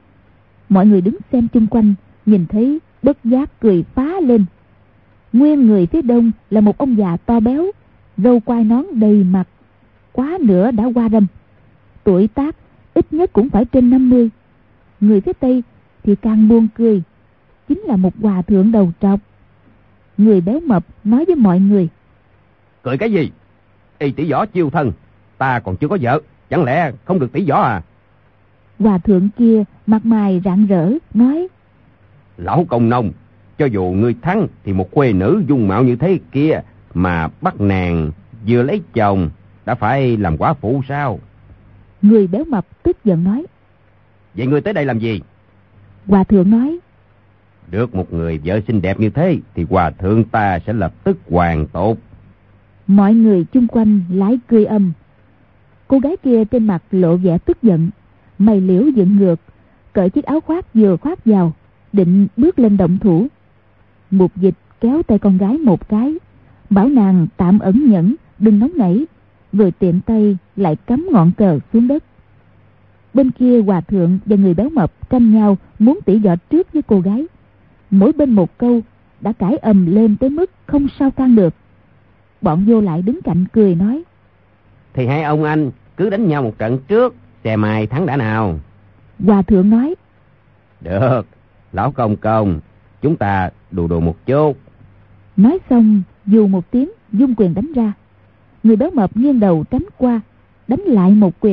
Mọi người đứng xem chung quanh, nhìn thấy bất giác cười phá lên. Nguyên người phía đông là một ông già to béo, râu quai nón đầy mặt, quá nửa đã qua râm, tuổi tác ít nhất cũng phải trên năm mươi. Người phía tây thì càng buồn cười, chính là một hòa thượng đầu trọc. Người béo mập nói với mọi người: Cười cái gì? Y tỷ võ chiêu thân, ta còn chưa có vợ, chẳng lẽ không được tỷ võ à? Hòa thượng kia mặt mày rạng rỡ nói: Lão công nông, cho dù ngươi thắng thì một khuê nữ dung mạo như thế kia mà bắt nàng vừa lấy chồng đã phải làm quả phụ sao? Người béo mập tức giận nói: Vậy ngươi tới đây làm gì? Hòa thượng nói: Được một người vợ xinh đẹp như thế thì hòa thượng ta sẽ lập tức hoàn tột. Mọi người chung quanh lái cười âm. Cô gái kia trên mặt lộ vẻ tức giận, mày liễu dựng ngược, cởi chiếc áo khoác vừa khoác vào, định bước lên động thủ. Mục Dịch kéo tay con gái một cái, bảo nàng tạm ẩn nhẫn, đừng nóng nảy, rồi tiện tay lại cắm ngọn cờ xuống đất. Bên kia hòa thượng và người béo mập tranh nhau muốn tỉ võ trước với cô gái. Mỗi bên một câu, đã cãi ầm lên tới mức không sao can được. Bọn vô lại đứng cạnh cười nói: Thì hai ông anh cứ đánh nhau một trận trước, xem ai thắng đã nào. Hòa thượng nói: Được, lão công công, chúng ta đù đù một chút. Nói xong dù một tiếng dung quyền đánh ra. Người béo mập nghiêng đầu tránh qua, đánh lại một quyền.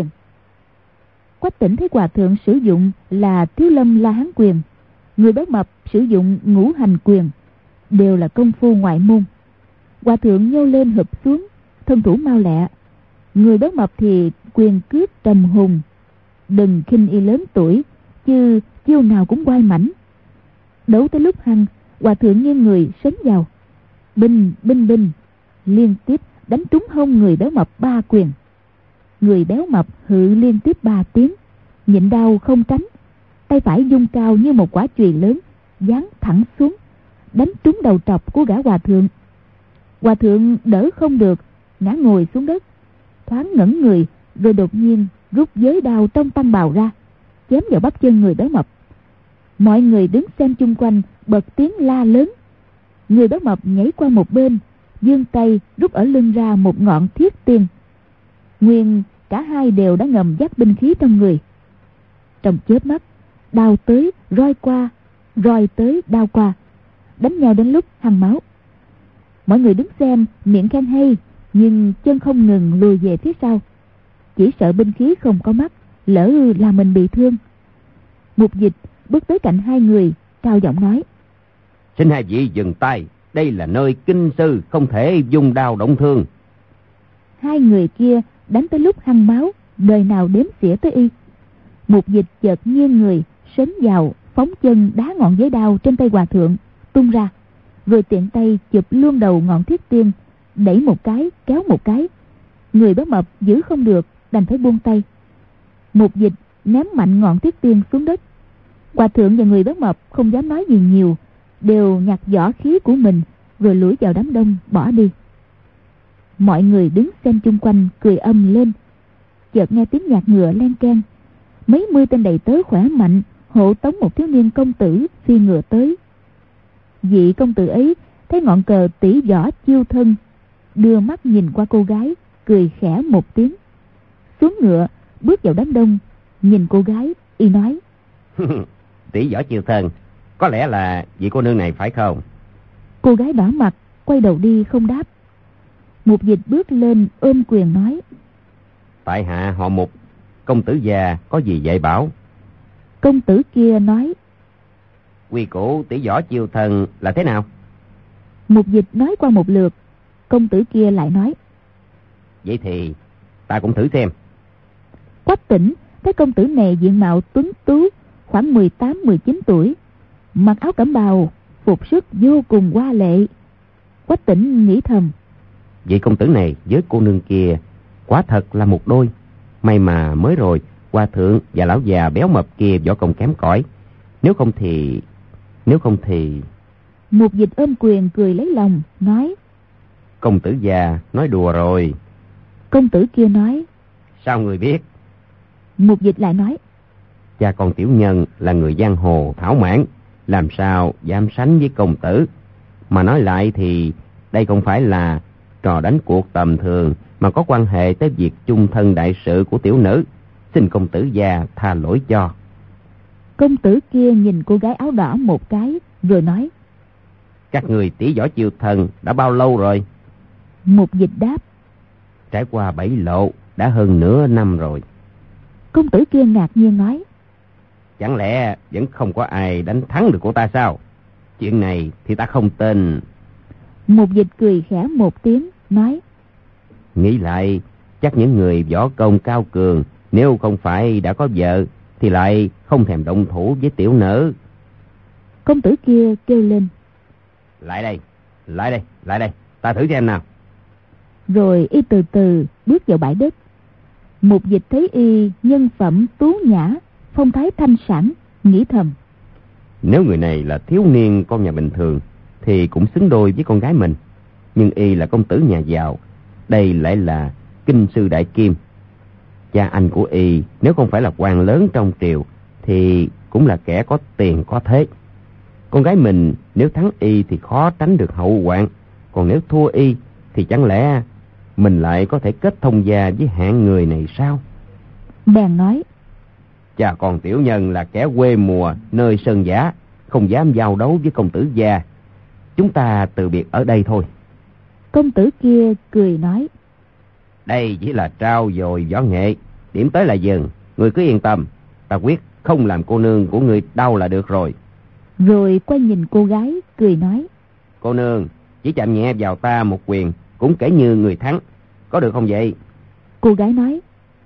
Quách Tỉnh thấy hòa thượng sử dụng là Thiếu Lâm La Hán quyền, người béo mập sử dụng Ngũ Hành quyền, đều là công phu ngoại môn. Hòa thượng nhô lên hụp xuống, thân thủ mau lẹ. Người béo mập thì quyền cước trầm hùng, đừng khinh y lớn tuổi, chứ chiêu nào cũng oai mãnh. Đấu tới lúc hăng, hòa thượng nghiêng người sấn vào, binh binh binh liên tiếp đánh trúng hông người béo mập ba quyền. Người béo mập hự liên tiếp ba tiếng, nhịn đau không tránh, tay phải vung cao như một quả chùy lớn, giáng thẳng xuống, đánh trúng đầu trọc của gã hòa thượng. Hòa thượng đỡ không được, ngã ngồi xuống đất, thoáng ngẩn người, rồi đột nhiên rút giới đao trong tăng bào ra, chém vào bắp chân người béo mập. Mọi người đứng xem chung quanh bật tiếng la lớn. Người béo mập nhảy qua một bên, giương tay rút ở lưng ra một ngọn thiết tiên. Nguyên cả hai đều đã ngầm dắt binh khí trong người. Trong chớp mắt, đao tới roi qua, roi tới đao qua, đánh nhau đến lúc hăng máu. Mọi người đứng xem miệng khen hay, nhưng chân không ngừng lùi về phía sau, chỉ sợ binh khí không có mắt, lỡ làm mình bị thương. Mục Dịch bước tới cạnh hai người, cao giọng nói: Xin hai vị dừng tay, đây là nơi kinh sư, không thể dùng đao động thương. Hai người kia đánh tới lúc hăng máu, đời nào đếm xỉa tới y. Mục Dịch chợt nghiêng người sấn vào, phóng chân đá ngọn giới đao trên tay hòa thượng tung ra, rồi tiện tay chụp luôn đầu ngọn thiết tiên, đẩy một cái kéo một cái. Người béo mập giữ không được, đành phải buông tay. Mục Dịch ném mạnh ngọn thiết tiên xuống đất. Hòa thượng và người béo mập không dám nói gì nhiều, đều nhặt võ khí của mình rồi lủi vào đám đông bỏ đi. Mọi người đứng xem chung quanh cười âm lên. Chợt nghe tiếng nhạc ngựa len keng, mấy mươi tên đầy tớ khỏe mạnh hộ tống một thiếu niên công tử phi ngựa tới. Vị công tử ấy thấy ngọn cờ tỷ võ chiêu thân, đưa mắt nhìn qua cô gái, cười khẽ một tiếng, xuống ngựa bước vào đám đông. Nhìn cô gái, y nói: Tỷ võ chiêu thân, có lẽ là vị cô nương này phải không? Cô gái đỏ mặt quay đầu đi không đáp. Mục Dịch bước lên ôm quyền nói: Tại hạ họ Mục, công tử già có gì dạy bảo? Công tử kia nói: Quy củ tỷ võ chiêu thân là thế nào? Mục Dịch nói qua một lượt. Công tử kia lại nói: Vậy thì ta cũng thử xem. Quách Tỉnh thấy công tử này diện mạo tuấn tú, khoảng mười tám mười chín tuổi, mặc áo cẩm bào, phục sức vô cùng hoa lệ. Quách Tỉnh nghĩ thầm: Vị công tử này với cô nương kia quả thật là một đôi. May mà mới rồi hòa thượng và lão già béo mập kia võ công kém cỏi, nếu không thì nếu không thì Mục Dịch ôm quyền cười lấy lòng nói: Công tử già nói đùa rồi. Công tử kia nói: Sao người biết? Mục dịch lại nói. Cha con tiểu nhân là người giang hồ thảo mãn, làm sao dám sánh với công tử. Mà nói lại thì đây không phải là trò đánh cuộc tầm thường, mà có quan hệ tới việc chung thân đại sự của tiểu nữ. Xin công tử già tha lỗi cho. Công tử kia nhìn cô gái áo đỏ một cái, rồi nói. Các người tỷ võ chiêu thần đã bao lâu rồi? Mục dịch đáp. Trải qua bảy lộ, đã hơn nửa năm rồi. Công tử kia ngạc nhiên nói. Chẳng lẽ vẫn không có ai đánh thắng được cô ta sao? Chuyện này thì ta không tin. Mục dịch cười khẽ một tiếng, nói. Nghĩ lại, chắc những người võ công cao cường, nếu không phải đã có vợ, thì lại không thèm động thủ với tiểu nữ. Công tử kia kêu lên. Lại đây, lại đây, lại đây, ta thử xem nào. Rồi y từ từ bước vào bãi đất. Mục dịch thấy y nhân phẩm tú nhã, phong thái thanh sảng, nghĩ thầm. Nếu người này là thiếu niên con nhà bình thường, thì cũng xứng đôi với con gái mình. Nhưng y là công tử nhà giàu, đây lại là kinh sư đại kim. Cha anh của y nếu không phải là quan lớn trong triều, thì cũng là kẻ có tiền có thế. Con gái mình nếu thắng y thì khó tránh được hậu hoạn, còn nếu thua y thì chẳng lẽ mình lại có thể kết thông gia với hạng người này sao? Bèn nói. Cha con tiểu nhân là kẻ quê mùa nơi sơn giả, không dám giao đấu với công tử gia. Chúng ta từ biệt ở đây thôi. Công tử kia cười nói. Đây chỉ là trao dồi võ nghệ, điểm tới là dừng. Người cứ yên tâm, ta quyết không làm cô nương của người đau là được rồi. Rồi quay nhìn cô gái, cười nói. Cô nương, chỉ chạm nhẹ vào ta một quyền, cũng kể như người thắng. Có được không vậy? Cô gái nói.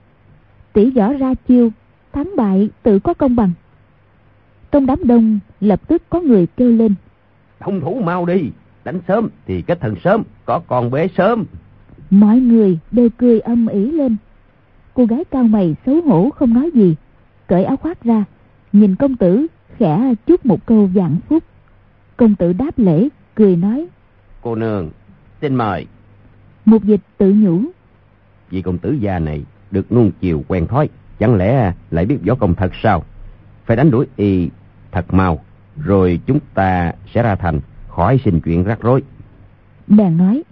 Tỷ võ ra chiêu, thắng bại tự có công bằng. Trong đám đông lập tức có người kêu lên. Thông thủ mau đi, đánh sớm thì kết thần sớm, có con bế sớm. Mọi người đều cười âm ỉ lên. Cô gái cao mày xấu hổ không nói gì, cởi áo khoác ra, nhìn công tử khẽ chúc một câu vạn phúc. Công tử đáp lễ, cười nói. Cô nương, xin mời. Mục dịch tự nhủ. Vị công tử già này được nuông chiều quen thói, chẳng lẽ lại biết võ công thật sao? Phải đánh đuổi y thật mau, rồi chúng ta sẽ ra thành, khỏi sinh chuyện rắc rối. Bèn nói.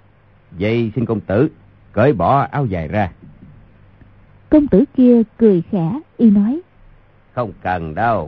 Vậy xin công tử cởi bỏ áo dài ra. Công tử kia cười khẽ, y nói. Không cần đâu.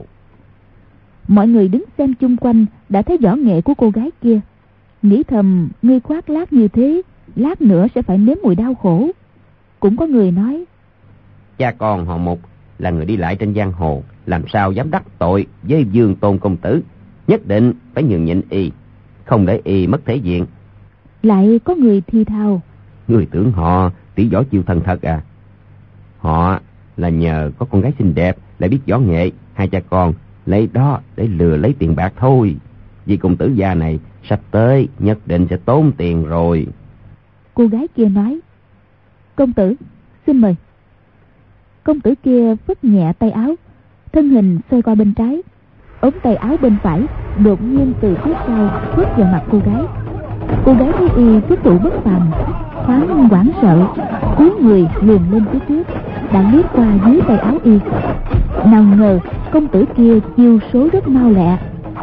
Mọi người đứng xem chung quanh đã thấy võ nghệ của cô gái kia, nghĩ thầm ngươi khoác lác như thế, lát nữa sẽ phải nếm mùi đau khổ. Cũng có người nói. Cha con họ Mục là người đi lại trên giang hồ, làm sao dám đắc tội với Dương Tôn công tử, nhất định phải nhường nhịn y, không để y mất thể diện. Lại có người thi thào. Người tưởng họ tỷ võ chiêu thần thật à? Họ là nhờ có con gái xinh đẹp, lại biết võ nghệ, hai cha con lấy đó để lừa lấy tiền bạc thôi. Vì công tử già này sắp tới nhất định sẽ tốn tiền rồi. Cô gái kia nói. Công tử, xin mời. Công tử kia phất nhẹ tay áo, thân hình xoay qua bên trái, ống tay áo bên phải đột nhiên từ phía sau phất vào mặt cô gái. Cô gái thấy y xuất thủ bất phàm, thoáng hoảng sợ, cúi người luồn lên phía trước, đã liếc qua dưới tay áo y. Nào ngờ công tử kia chiêu số rất mau lẹ,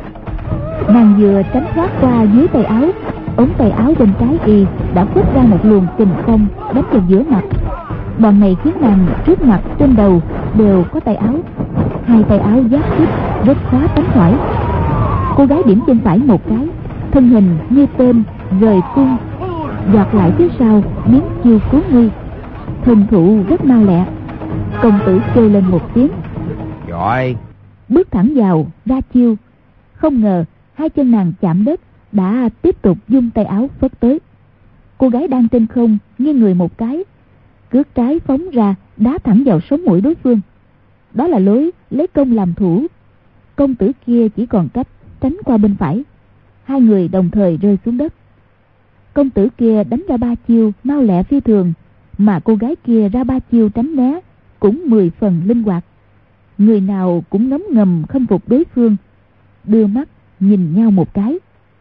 nàng vừa tránh thoát qua dưới tay áo, ống tay áo bên trái y đã phất ra một luồng kình phong đánh vào giữa mặt. Đòn này khiến nàng trước mặt trên đầu đều có tay áo, hai tay áo giáp kích rất khó tránh khỏi. Cô gái điểm chân phải một cái, thân hình như tên rời cung, giọt lại phía sau biến chiêu cứu nguy, thần thủ rất mau lẹ. Công tử kêu lên một tiếng giỏi, bước thẳng vào ra chiêu. Không ngờ hai chân nàng chạm đất, đã tiếp tục dung tay áo phất tới. Cô gái đang trên không nghiêng người một cái, cước trái phóng ra đá thẳng vào sống mũi đối phương. Đó là lối lấy công làm thủ. Công tử kia chỉ còn cách tránh qua bên phải, hai người đồng thời rơi xuống đất. Công tử kia đánh ra ba chiêu mau lẹ phi thường, mà cô gái kia ra ba chiêu tránh né cũng mười phần linh hoạt. Người nào cũng ngấm ngầm khâm phục đối phương, đưa mắt nhìn nhau một cái.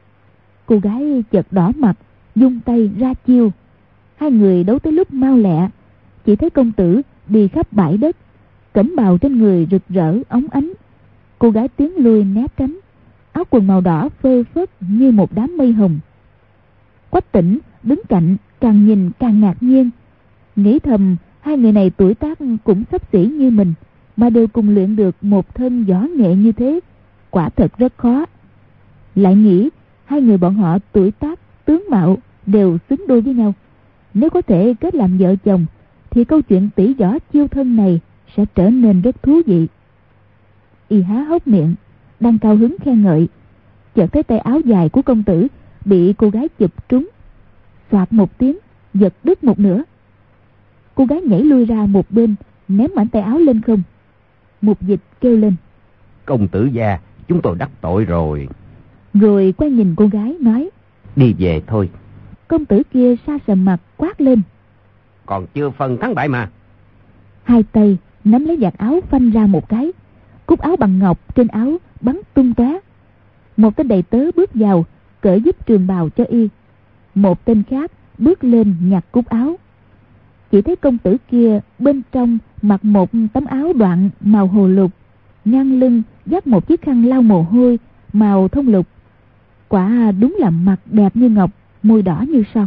Cô gái chợt đỏ mặt, dung tay ra chiêu. Hai người đấu tới lúc mau lẹ, chỉ thấy công tử đi khắp bãi đất, cẩm bào trên người rực rỡ óng ánh. Cô gái tiến lui né tránh, áo quần màu đỏ phơ phất như một đám mây hồng. Quách Tĩnh đứng cạnh càng nhìn càng ngạc nhiên, nghĩ thầm hai người này tuổi tác cũng xấp xỉ như mình mà đều cùng luyện được một thân võ nghệ như thế, quả thật rất khó. Lại nghĩ hai người bọn họ tuổi tác, tướng mạo đều xứng đôi với nhau, nếu có thể kết làm vợ chồng thì câu chuyện tỷ võ chiêu thân này sẽ trở nên rất thú vị. Y há hốc miệng, đang cao hứng khen ngợi, chợt thấy tay áo dài của công tử bị cô gái chụp trúng, xoạt một tiếng, giật đứt một nửa. Cô gái nhảy lui ra một bên, ném mảnh tay áo lên không. Mục Dịch kêu lên: Công tử gia, chúng tôi đắc tội rồi. Rồi quay nhìn cô gái nói: Đi về thôi. Công tử kia sa sầm mặt quát lên: Còn chưa phân thắng bại mà. Hai tay nắm lấy vạt áo phanh ra một cái, cúc áo bằng ngọc trên áo bắn tung tóe. Một tên đầy tớ bước vào cởi giúp trường bào cho y, một tên khác bước lên nhặt cúc áo. Chỉ thấy công tử kia bên trong mặc một tấm áo đoạn màu hồ lục, ngang lưng dắt một chiếc khăn lau mồ hôi màu thông lục, quả đúng là mặt đẹp như ngọc, môi đỏ như son.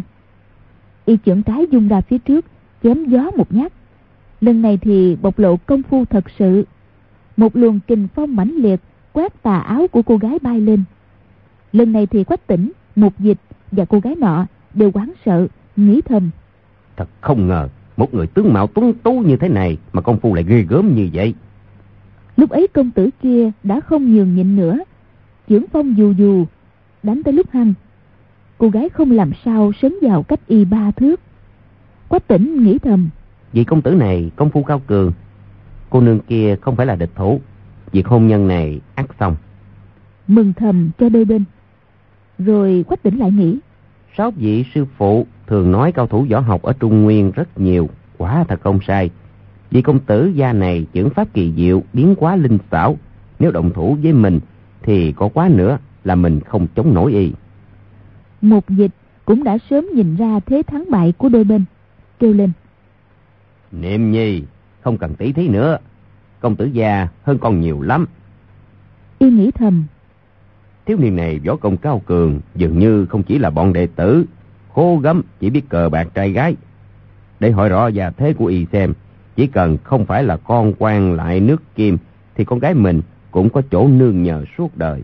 Y chưởng trái dung ra phía trước, chém gió một nhát. Lần này thì bộc lộ công phu thật sự. Một luồng kình phong mãnh liệt quét tà áo của cô gái bay lên. Lần này thì Quách Tĩnh, Mục Dịch và cô gái nọ đều hoảng sợ, nghĩ thầm: Thật không ngờ một người tướng mạo tuấn tú như thế này mà công phu lại ghê gớm như vậy. Lúc ấy công tử kia đã không nhường nhịn nữa, chưởng phong dù dù đánh tới lúc hăng. Cô gái không làm sao sấn vào cách y ba thước. Quách Tĩnh nghĩ thầm: Vị công tử này công phu cao cường, cô nương kia không phải là địch thủ, việc hôn nhân này ắt xong. Mừng thầm cho đôi bên. Rồi Quách Tĩnh lại nghĩ: Sáu vị sư phụ thường nói cao thủ võ học ở Trung Nguyên rất nhiều, quả thật không sai. Vị công tử gia này chưởng pháp kỳ diệu, biến hóa linh xảo, nếu động thủ với mình thì có quá nữa là mình không chống nổi y. Mục Dịch cũng đã sớm nhìn ra thế thắng bại của đôi bên, kêu lên: Niệm Nhi, không cần tỉ thí nữa, công tử gia hơn con nhiều lắm. Y nghĩ thầm: Thiếu niên này võ công cao cường, dường như không chỉ là bọn đệ tử khô gấm chỉ biết cờ bạc trai gái. Để hỏi rõ gia thế của y xem, chỉ cần không phải là con quan lại nước Kim thì con gái mình cũng có chỗ nương nhờ suốt đời.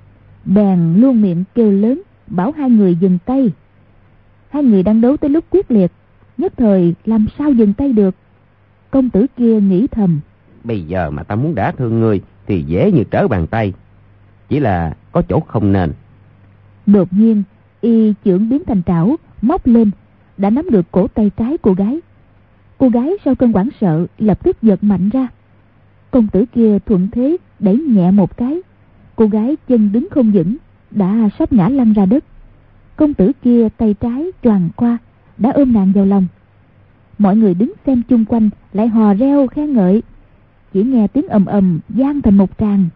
Bèn luôn miệng kêu lớn bảo hai người dừng tay. Hai người đang đấu tới lúc quyết liệt, nhất thời làm sao dừng tay được. Công tử kia nghĩ thầm: Bây giờ mà ta muốn đả thương người thì dễ như trở bàn tay, chỉ là có chỗ không nên. Đột nhiên y chưởng biến thành trảo, móc lên, đã nắm được cổ tay trái cô gái. Cô gái sau cơn hoảng sợ lập tức giật mạnh ra. Công tử kia thuận thế đẩy nhẹ một cái, cô gái chân đứng không vững, đã sắp ngã lăn ra đất. Công tử kia tay trái choàng qua, đã ôm nàng vào lòng. Mọi người đứng xem chung quanh lại hò reo khen ngợi, chỉ nghe tiếng ầm ầm vang thành một tràng.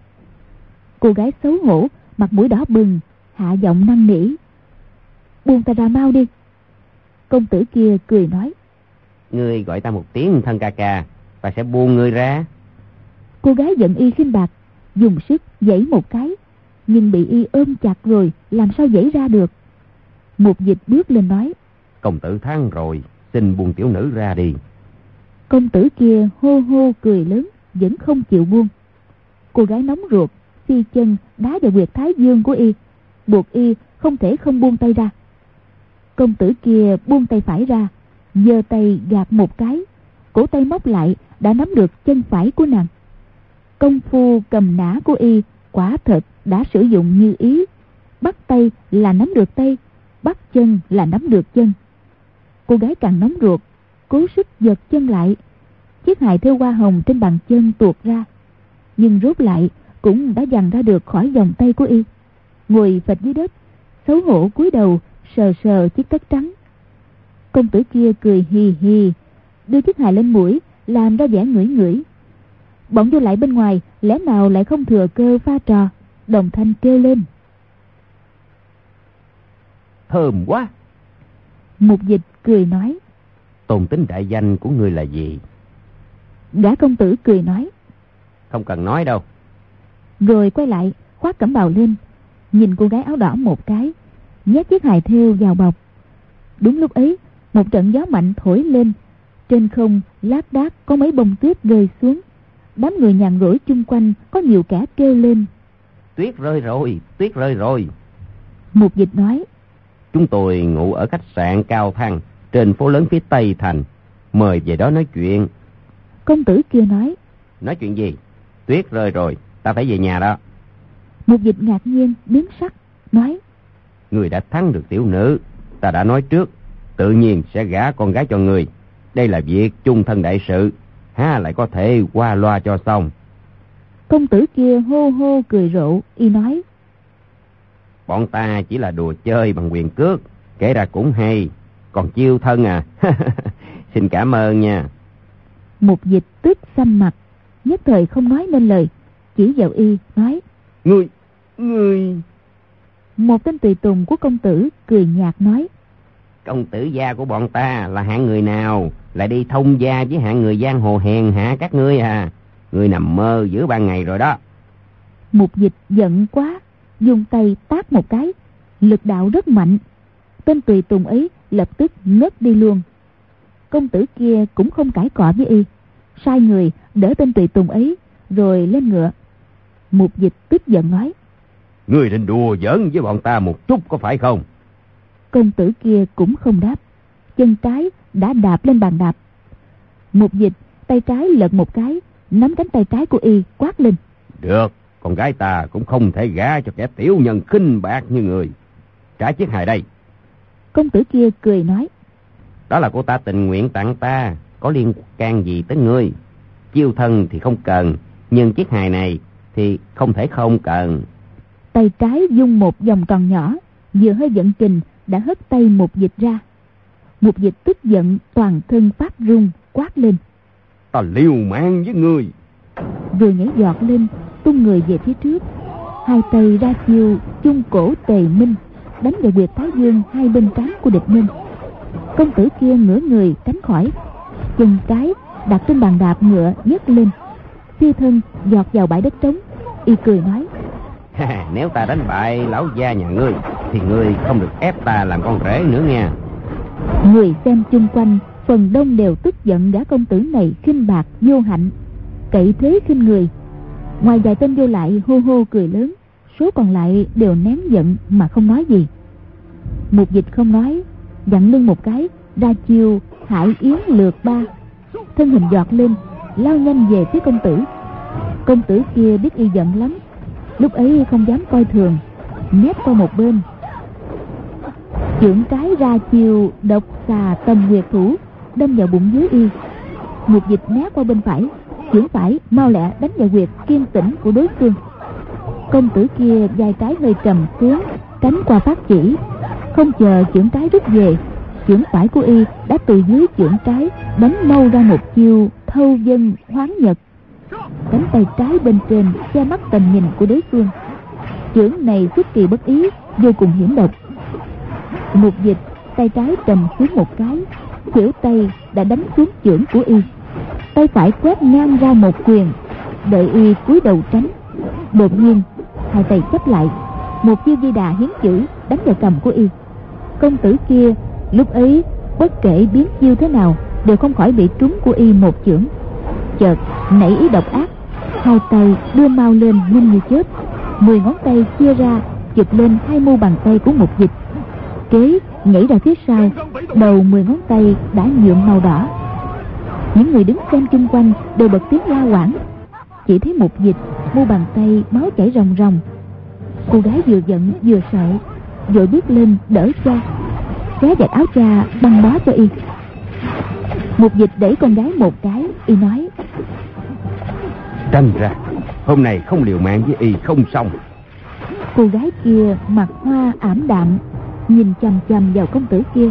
Cô gái xấu hổ, mặt mũi đỏ bừng, hạ giọng năn nỉ: Buông ta ra mau đi. Công tử kia cười nói: Ngươi gọi ta một tiếng thân ca ca, ta sẽ buông ngươi ra. Cô gái giận y khinh bạc, dùng sức giãy một cái, nhưng bị y ôm chặt rồi, làm sao giãy ra được. Mục Dịch bước lên nói: Công tử thắng rồi, xin buông tiểu nữ ra đi. Công tử kia hô hô cười lớn, vẫn không chịu buông. Cô gái nóng ruột, phi chân đá vào huyệt thái dương của y, buộc y không thể không buông tay ra. Công tử kia buông tay phải ra, giơ tay gạt một cái, cổ tay móc lại đã nắm được chân phải của nàng. Công phu cầm nã của y quả thật đã sử dụng như ý, bắt tay là nắm được tay, bắt chân là nắm được chân. Cô gái càng nóng ruột, cố sức giật chân lại. Chiếc hài thêu hoa hồng trên bàn chân tuột ra, nhưng rốt lại cũng đã giằng ra được khỏi vòng tay của y. Ngồi phịch dưới đất, xấu hổ cúi đầu sờ sờ chiếc tất trắng. Công tử kia cười hì hì, đưa chiếc hài lên mũi, làm ra vẻ ngửi ngửi. Bọn vô lại bên ngoài lẽ nào lại không thừa cơ pha trò, đồng thanh kêu lên: Thơm quá. Mục Dịch cười nói: tôn tính đại danh của ngươi là gì? Gã công tử cười nói: Không cần nói đâu. Rồi quay lại khoác cẩm bào lên, nhìn cô gái áo đỏ một cái, nhét chiếc hài thêu vào bọc. Đúng lúc ấy, một trận gió mạnh thổi lên, trên không lác đác có mấy bông tuyết rơi xuống. Đám người nhàn rỗi chung quanh có nhiều kẻ kêu lên: Tuyết rơi rồi, tuyết rơi rồi. Mục Dịch nói: Chúng tôi ngủ ở khách sạn Cao Thăng trên phố lớn phía Tây Thành, mời về đó nói chuyện. Công tử kia nói: Nói chuyện gì? Tuyết rơi rồi, ta phải về nhà đó. Mục Dịch ngạc nhiên biến sắc, nói: Người đã thắng được tiểu nữ, ta đã nói trước, tự nhiên sẽ gả con gái cho người. Đây là việc chung thân đại sự, há lại có thể qua loa cho xong. Công tử kia hô hô cười rộ, y nói: Bọn ta chỉ là đùa chơi bằng quyền cước, kể ra cũng hay, còn chiêu thân à? Xin cảm ơn nha. Mục Dịch tức xanh mặt, nhất thời không nói nên lời, chỉ vào y nói: Ngươi, ngươi... Một tên tùy tùng của công tử cười nhạt nói: Công tử gia của bọn ta là hạng người nào, lại đi thông gia với hạng người giang hồ hèn hạ các ngươi à? Ngươi nằm mơ giữa ban ngày rồi đó. Mục Dịch giận quá, dùng tay tát một cái, lực đạo rất mạnh. Tên tùy tùng ấy lập tức ngất đi luôn. Công tử kia cũng không cãi cọ với y, sai người đỡ tên tùy tùng ấy rồi lên ngựa. Mục Dịch tức giận nói: Ngươi định đùa giỡn với bọn ta một chút có phải không? Công tử kia cũng không đáp, chân trái đã đạp lên bàn đạp. Mục Dịch tay trái lật một cái, nắm cánh tay trái của y quát lên: Được, con gái ta cũng không thể gả cho kẻ tiểu nhân khinh bạc như người. Trả chiếc hài đây. Công tử kia cười nói: Đó là cô ta tình nguyện tặng ta, có liên can gì tới ngươi? Chiêu thân thì không cần, nhưng chiếc hài này thì không thể không cần. Tay trái dung một vòng tròn nhỏ, vừa hơi giận kình đã hất tay Mục Dịch ra. Mục Dịch tức giận toàn thân phát run, quát lên: Ta liều mạng với ngươi. Vừa nhảy giọt lên, tung người về phía trước, hai tay ra chiêu chung cổ tề minh, đánh vào huyệt thái dương hai bên trán của địch nhân. Công tử kia ngửa người tránh khỏi, chân trái đặt trên bàn đạp ngựa nhấc lên, phi thân giọt vào bãi đất trống. Y cười nói: Nếu ta đánh bại lão gia nhà ngươi thì ngươi không được ép ta làm con rể nữa nha. Người xem chung quanh phần đông đều tức giận gã công tử này khinh bạc vô hạnh, cậy thế khinh người. Ngoài vài tên vô lại hô hô cười lớn, số còn lại đều nén giận mà không nói gì. Mục Dịch không nói, dặn lưng một cái, ra chiêu hải yến lượt ba, thân hình giọt lên lao nhanh về phía công tử. Công tử kia biết y giận lắm, lúc ấy không dám coi thường, nép qua một bên. Chưởng trái ra chiêu độc xà tầm nguyệt thủ, đâm vào bụng dưới y. Mục Dịch né qua bên phải, chưởng phải mau lẹ đánh vào huyệt kiên tĩnh của đối phương. Công tử kia vai trái hơi trầm xuống, tránh qua phát chỉ, không chờ chưởng trái rút về, chưởng phải của y đã từ dưới chưởng trái đánh mâu ra một chiêu thâu dân hoán nhật. Cánh tay trái bên trên che mắt tầm nhìn của đối phương. Chưởng này xuất kỳ bất ý, vô cùng hiểm độc. Mục Dịch tay trái trầm xuống một cái, khuỷu tay đã đánh xuống chưởng của y. Tay phải quét ngang ra một quyền, đợi y cúi đầu tránh. Đột nhiên hai tay chấp lại, một chiêu di đà hiến chữ đánh vào cằm của y. Công tử kia lúc ấy bất kể biến chiêu thế nào đều không khỏi bị trúng của y một chưởng. Chợt nảy ý độc ác, hai tay đưa mau lên nhanh như chớp, mười ngón tay chia ra chụp lên hai mu bàn tay của Mục Dịch. Kế nhảy ra phía sau, đầu mười ngón tay đã nhuộm màu đỏ. Những người đứng xem chung quanh đều bật tiếng la hoảng. Chỉ thấy Mục Dịch mu bàn tay máu chảy ròng ròng. Cô gái vừa giận vừa sợ, vội bước lên đỡ cha, xé vạt áo cha băng bó cho y. Mục Dịch đẩy con gái một cái, y nói: Tránh ra, hôm nay không liều mạng với y không xong. Cô gái kia mặt hoa ảm đạm, nhìn chằm chằm vào công tử kia.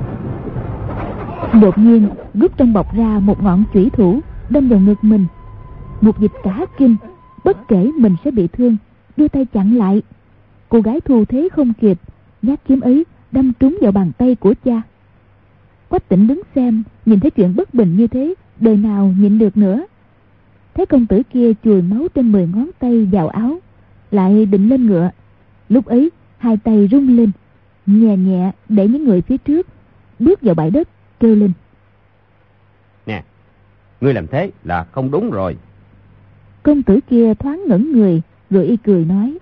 Đột nhiên rút trong bọc ra một ngọn chủy thủ đâm vào ngực mình. Mục Dịch cả kinh, bất kể mình sẽ bị thương, đưa tay chặn lại. Cô gái thu thế không kịp, nhát kiếm ấy đâm trúng vào bàn tay của cha. Quách Tĩnh đứng xem, nhìn thấy chuyện bất bình như thế, đời nào nhịn được nữa. Thấy công tử kia chùi máu trên mười ngón tay vào áo, lại định lên ngựa. Lúc ấy hai tay rung lên, nhẹ nhẹ đẩy những người phía trước bước vào bãi đất, kêu lên: Nè, ngươi làm thế là không đúng rồi. Công tử kia thoáng ngẩn người, rồi y cười nói: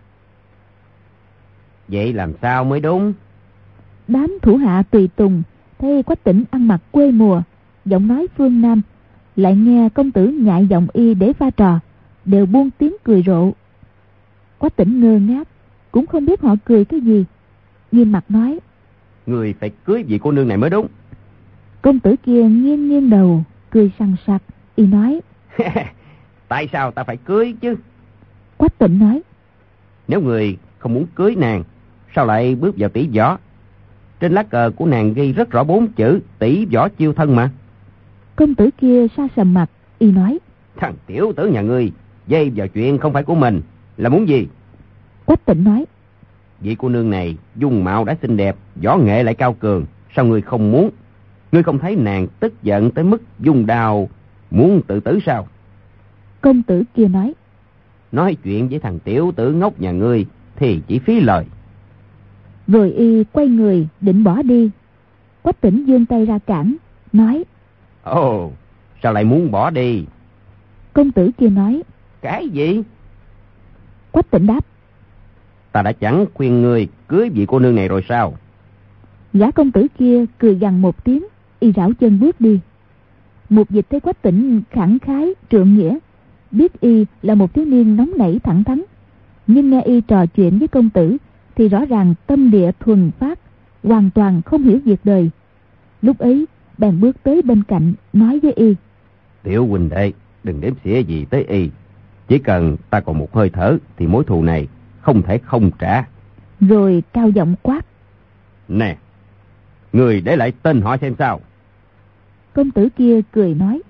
Vậy làm sao mới đúng? Đám thủ hạ tùy tùng thấy Quách Tĩnh ăn mặc quê mùa, giọng nói phương Nam, lại nghe công tử nhại giọng y để pha trò, đều buông tiếng cười rộ. Quách Tĩnh ngơ ngác, cũng không biết họ cười cái gì, nghiêm mặt nói: Người phải cưới vị cô nương này mới đúng. Công tử kia nghiêng nghiêng đầu, cười sằng sặc, y nói: Tại sao ta phải cưới chứ? Quách Tĩnh nói: Nếu người không muốn cưới nàng, sao lại bước vào tỷ võ? Trên lá cờ của nàng ghi rất rõ bốn chữ tỷ võ chiêu thân mà. Công tử kia sa sầm mặt, y nói: Thằng tiểu tử nhà ngươi dây vào chuyện không phải của mình, là muốn gì? Quách Tĩnh nói: Vị cô nương này dung mạo đã xinh đẹp, võ nghệ lại cao cường, sao ngươi không muốn? Ngươi không thấy nàng tức giận tới mức dung đao muốn tự tử sao? Công tử kia nói: Nói chuyện với thằng tiểu tử ngốc nhà ngươi thì chỉ phí lời. Rồi y quay người định bỏ đi. Quách Tĩnh giương tay ra cản, nói: Ồ, sao lại muốn bỏ đi? Công tử kia nói: Cái gì? Quách Tĩnh đáp: Ta đã chẳng khuyên ngươi cưới vị cô nương này rồi sao? Gã công tử kia cười gằn một tiếng, y rảo chân bước đi. Mục Dịch thấy Quách Tĩnh khẳng khái trượng nghĩa, biết y là một thiếu niên nóng nảy thẳng thắn, nhưng nghe y trò chuyện với công tử thì rõ ràng tâm địa thuần phát, hoàn toàn không hiểu việc đời. Lúc ấy bèn bước tới bên cạnh, nói với y: Tiểu huynh đệ, đừng đếm xỉa gì tới y. Chỉ cần ta còn một hơi thở thì mối thù này không thể không trả. Rồi cao giọng quát: Nè, người để lại tên họ xem sao. Công tử kia cười nói: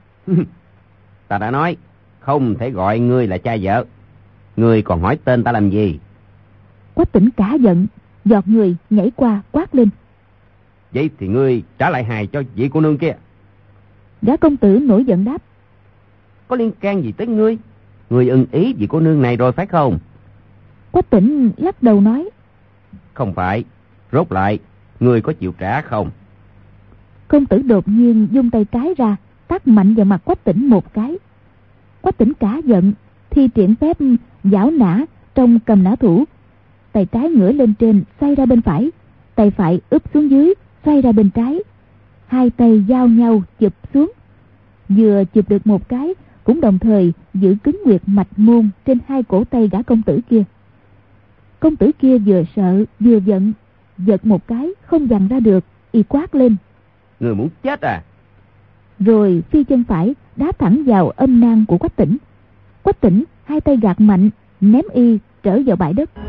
Ta đã nói không thể gọi ngươi là cha vợ. Ngươi còn hỏi tên ta làm gì? Quách Tĩnh cả giận, giọt người nhảy qua quát lên: Vậy thì ngươi trả lại hài cho vị cô nương kia. Gã công tử nổi giận đáp: Có liên can gì tới ngươi? Ngươi ưng ý vị cô nương này rồi phải không? Quách Tĩnh lắc đầu nói: Không phải. Rốt lại ngươi có chịu trả không? Công tử đột nhiên vung tay trái ra, tát mạnh vào mặt Quách Tĩnh một cái. Quách Tĩnh cả giận, thi triển phép giảo nã trong cầm nã thủ, tay trái ngửa lên trên xoay ra bên phải, tay phải úp xuống dưới xoay ra bên trái, hai tay giao nhau chụp xuống. Vừa chụp được một cái, cũng đồng thời giữ cứng nguyệt mạch môn trên hai cổ tay gã công tử kia. Công tử kia vừa sợ vừa giận, giật một cái không dằn ra được, y quát lên: Người muốn chết à? Rồi phi chân phải đá thẳng vào âm nang của Quách Tĩnh. Quách Tĩnh hai tay gạt mạnh, ném y trở vào bãi đất.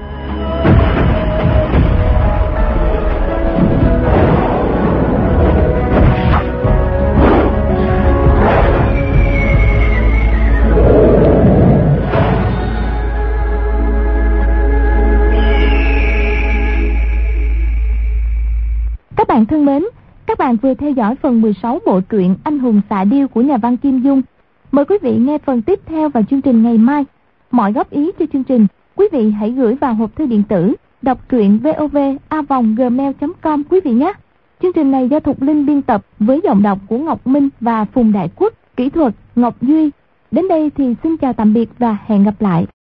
Các bạn thân mến, các bạn vừa theo dõi phần mười sáu bộ truyện Anh hùng xạ điêu của nhà văn Kim Dung. Mời quý vị nghe phần tiếp theo vào chương trình ngày mai. Mọi góp ý cho chương trình, quý vị hãy gửi vào hộp thư điện tử đọc truyện vov a vòng gmail chấm com quý vị nhé. Chương trình này do Thục Linh biên tập với giọng đọc của Ngọc Minh và Phùng Đại Quốc, kỹ thuật Ngọc Duy. Đến đây thì xin chào tạm biệt và hẹn gặp lại.